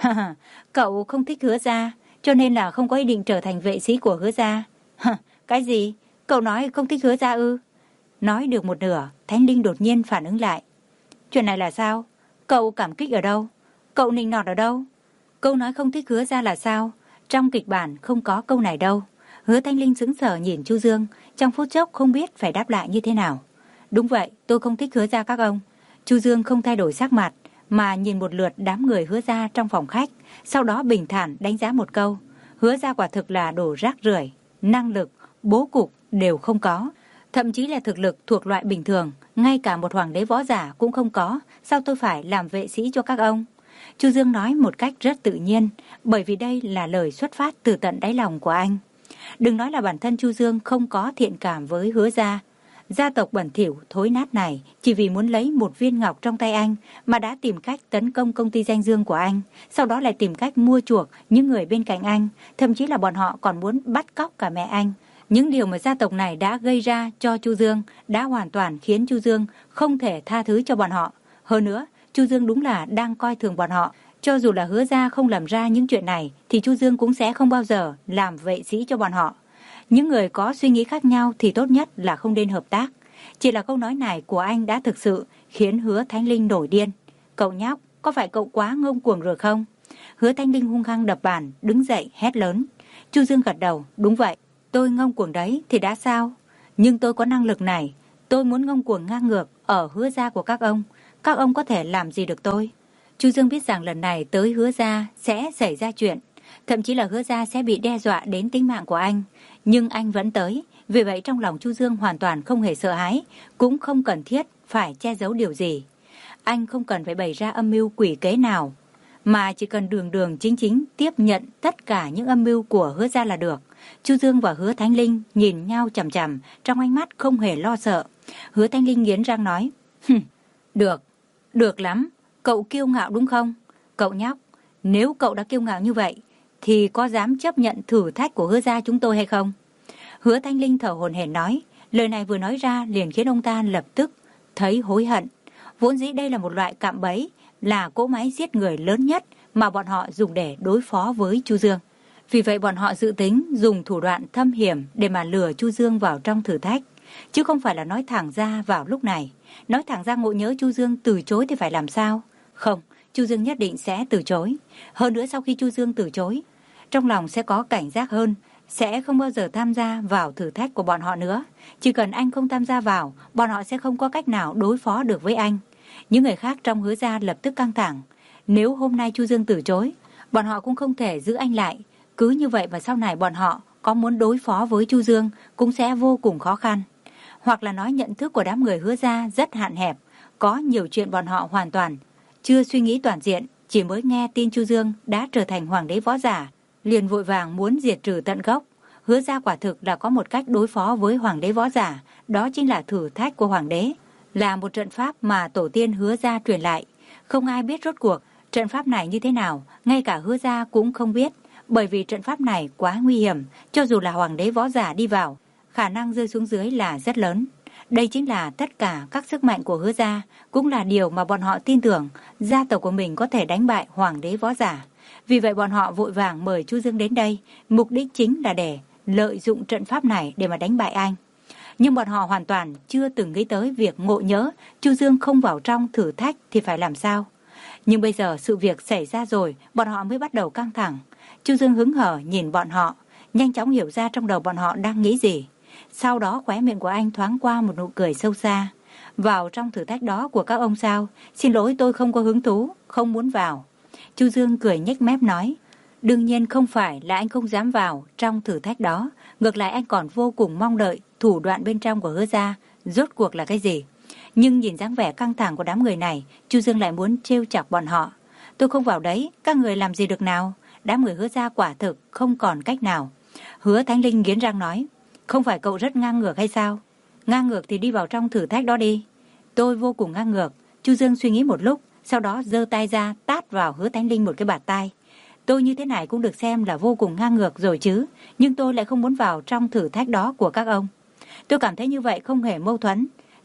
Cậu không thích Hứa gia, cho nên là không có ý định trở thành vệ sĩ của Hứa gia. Cái gì? Cậu nói không thích Hứa gia ư? Nói được một nửa, Thánh Linh đột nhiên phản ứng lại. Chuyện này là sao? Cậu cảm kích ở đâu? Cậu nịnh nọt ở đâu? Câu nói không thích Hứa gia là sao? Trong kịch bản không có câu này đâu. Hứa Thanh Linh sững sờ nhìn Chu Dương, trong phút chốc không biết phải đáp lại như thế nào. Đúng vậy, tôi không thích Hứa gia các ông. Chu Dương không thay đổi sắc mặt, mà nhìn một lượt đám người Hứa gia trong phòng khách, sau đó bình thản đánh giá một câu. Hứa gia quả thực là đồ rác rưởi, năng lực, bố cục đều không có, thậm chí là thực lực thuộc loại bình thường, ngay cả một hoàng đế võ giả cũng không có, sao tôi phải làm vệ sĩ cho các ông? Chu Dương nói một cách rất tự nhiên, bởi vì đây là lời xuất phát từ tận đáy lòng của anh. Đừng nói là bản thân Chu Dương không có thiện cảm với Hứa gia. Gia tộc bẩn thỉu thối nát này chỉ vì muốn lấy một viên ngọc trong tay anh mà đã tìm cách tấn công công ty danh dương của anh, sau đó lại tìm cách mua chuộc những người bên cạnh anh, thậm chí là bọn họ còn muốn bắt cóc cả mẹ anh. Những điều mà gia tộc này đã gây ra cho Chu Dương đã hoàn toàn khiến Chu Dương không thể tha thứ cho bọn họ. Hơn nữa, Chu Dương đúng là đang coi thường bọn họ. Cho dù là Hứa gia không làm ra những chuyện này thì Chu Dương cũng sẽ không bao giờ làm vệ sĩ cho bọn họ. Những người có suy nghĩ khác nhau thì tốt nhất là không nên hợp tác. Chỉ là câu nói này của anh đã thực sự khiến Hứa Thánh Linh nổi điên. Cậu nhóc, có phải cậu quá ngông cuồng rồi không? Hứa Thánh Linh hung hăng đập bàn, đứng dậy hét lớn. Chu Dương gật đầu, đúng vậy, tôi ngông cuồng đấy thì đã sao? Nhưng tôi có năng lực này, tôi muốn ngông cuồng ngang ngược ở Hứa gia của các ông. Các ông có thể làm gì được tôi? Chu Dương biết rằng lần này tới Hứa gia sẽ xảy ra chuyện, thậm chí là Hứa gia sẽ bị đe dọa đến tính mạng của anh. Nhưng anh vẫn tới, vì vậy trong lòng Chu Dương hoàn toàn không hề sợ hãi, cũng không cần thiết phải che giấu điều gì. Anh không cần phải bày ra âm mưu quỷ kế nào, mà chỉ cần đường đường chính chính tiếp nhận tất cả những âm mưu của Hứa gia là được. Chu Dương và Hứa Thánh Linh nhìn nhau chằm chằm, trong ánh mắt không hề lo sợ. Hứa Thánh Linh nghiến răng nói, được, được lắm, cậu kiêu ngạo đúng không? Cậu nhóc, nếu cậu đã kiêu ngạo như vậy, thì có dám chấp nhận thử thách của Hứa gia chúng tôi hay không? Hứa Thanh Linh thở hổn hển nói, lời này vừa nói ra liền khiến ông ta lập tức thấy hối hận. Vốn dĩ đây là một loại cạm bẫy, là cỗ máy giết người lớn nhất mà bọn họ dùng để đối phó với Chu Dương. Vì vậy bọn họ dự tính dùng thủ đoạn thâm hiểm để mà lừa Chu Dương vào trong thử thách, chứ không phải là nói thẳng ra vào lúc này. Nói thẳng ra Ngộ Nhỡ Chu Dương từ chối thì phải làm sao? Không, Chu Dương nhất định sẽ từ chối. Hơn nữa sau khi Chu Dương từ chối, trong lòng sẽ có cảnh giác hơn, sẽ không bao giờ tham gia vào thử thách của bọn họ nữa. Chỉ cần anh không tham gia vào, bọn họ sẽ không có cách nào đối phó được với anh. Những người khác trong Hứa gia lập tức căng thẳng. Nếu hôm nay Chu Dương từ chối, bọn họ cũng không thể giữ anh lại. Cứ như vậy mà sau này bọn họ có muốn đối phó với Chu Dương cũng sẽ vô cùng khó khăn. Hoặc là nói nhận thức của đám người Hứa gia rất hạn hẹp, có nhiều chuyện bọn họ hoàn toàn chưa suy nghĩ toàn diện, chỉ mới nghe tin Chu Dương đã trở thành hoàng đế võ giả, liền vội vàng muốn diệt trừ tận gốc. Hứa gia quả thực là có một cách đối phó với hoàng đế võ giả, đó chính là thử thách của hoàng đế, là một trận pháp mà tổ tiên Hứa gia truyền lại. Không ai biết rốt cuộc trận pháp này như thế nào, ngay cả Hứa gia cũng không biết, bởi vì trận pháp này quá nguy hiểm, cho dù là hoàng đế võ giả đi vào, khả năng rơi xuống dưới là rất lớn. Đây chính là tất cả các sức mạnh của Hứa gia, cũng là điều mà bọn họ tin tưởng gia tộc của mình có thể đánh bại hoàng đế võ giả. Vì vậy bọn họ vội vàng mời Chu Dương đến đây, mục đích chính là để lợi dụng trận pháp này để mà đánh bại anh. Nhưng bọn họ hoàn toàn chưa từng nghĩ tới việc Ngộ Nhỡ Chu Dương không vào trong thử thách thì phải làm sao. Nhưng bây giờ sự việc xảy ra rồi, bọn họ mới bắt đầu căng thẳng. Chu Dương hứng hở nhìn bọn họ, nhanh chóng hiểu ra trong đầu bọn họ đang nghĩ gì. Sau đó khóe miệng của anh thoáng qua một nụ cười sâu xa. Vào trong thử thách đó của các ông sao? Xin lỗi, tôi không có hứng thú, không muốn vào. Chu Dương cười nhếch mép nói, đương nhiên không phải là anh không dám vào trong thử thách đó, ngược lại anh còn vô cùng mong đợi thủ đoạn bên trong của Hứa gia rốt cuộc là cái gì. Nhưng nhìn dáng vẻ căng thẳng của đám người này, Chu Dương lại muốn trêu chọc bọn họ. Tôi không vào đấy, các người làm gì được nào? Đám người Hứa gia quả thực không còn cách nào. Hứa Thánh Linh nghiến răng nói, không phải cậu rất ngang ngược hay sao? Ngang ngược thì đi vào trong thử thách đó đi. Tôi vô cùng ngang ngược. Chu Dương suy nghĩ một lúc, sau đó giơ tay ra tát vào Hứa Thánh Linh một cái bạt tai. Tôi như thế này cũng được xem là vô cùng ngang ngược rồi chứ, nhưng tôi lại không muốn vào trong thử thách đó của các ông. Tôi cảm thấy như vậy không hề mâu thuẫn.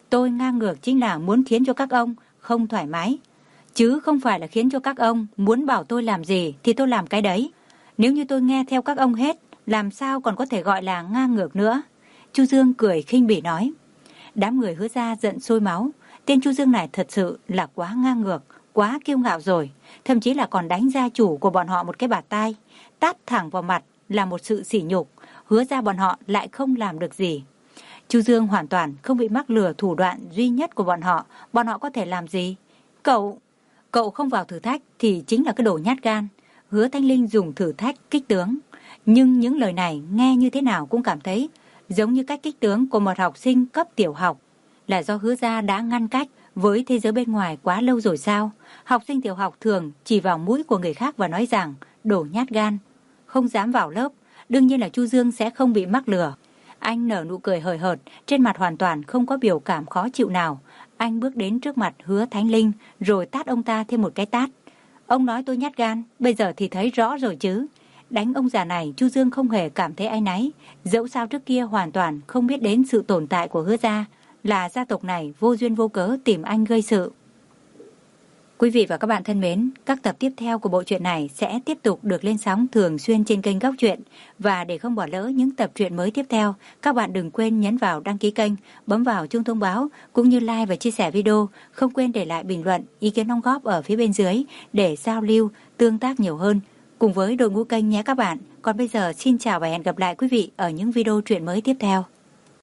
Tôi ngang ngược chính là muốn khiến cho các ông không thoải mái, chứ không phải là khiến cho các ông muốn bảo tôi làm gì thì tôi làm cái đấy. Nếu như tôi nghe theo các ông hết, làm sao còn có thể gọi là ngang ngược nữa. Chu Dương cười khinh bỉ nói. Đám người Hứa gia giận sôi máu. Tên Chu Dương này thật sự là quá ngang ngược, quá kiêu ngạo rồi. Thậm chí là còn đánh gia chủ của bọn họ một cái bạt tai. Tát thẳng vào mặt là một sự sỉ nhục. Hứa gia bọn họ lại không làm được gì. Chu Dương hoàn toàn không bị mắc lừa thủ đoạn duy nhất của bọn họ. Bọn họ có thể làm gì? Cậu... Cậu không vào thử thách thì chính là cái đồ nhát gan. Hứa Thanh Linh dùng thử thách kích tướng. Nhưng những lời này nghe như thế nào cũng cảm thấy giống như cách kích tướng của một học sinh cấp tiểu học. Là do Hứa gia đã ngăn cách với thế giới bên ngoài quá lâu rồi sao? Học sinh tiểu học thường chỉ vào mũi của người khác và nói rằng đồ nhát gan, không dám vào lớp. Đương nhiên là Chu Dương sẽ không bị mắc lừa. Anh nở nụ cười hời hợt, trên mặt hoàn toàn không có biểu cảm khó chịu nào. Anh bước đến trước mặt Hứa Thánh Linh rồi tát ông ta thêm một cái tát. Ông nói tôi nhát gan, bây giờ thì thấy rõ rồi chứ. Đánh ông già này, Chu Dương không hề cảm thấy áy náy. Dẫu sao trước kia hoàn toàn không biết đến sự tồn tại của Hứa gia, là gia tộc này vô duyên vô cớ tìm anh gây sự. Quý vị và các bạn thân mến, các tập tiếp theo của bộ truyện này sẽ tiếp tục được lên sóng thường xuyên trên kênh Góc Truyện. Và để không bỏ lỡ những tập truyện mới tiếp theo, các bạn đừng quên nhấn vào đăng ký kênh, bấm vào chuông thông báo, cũng như like và chia sẻ video. Không quên để lại bình luận, ý kiến đóng góp ở phía bên dưới để giao lưu, tương tác nhiều hơn cùng với đội ngũ kênh nhé các bạn. Còn bây giờ xin chào và hẹn gặp lại quý vị ở những video truyện mới tiếp theo.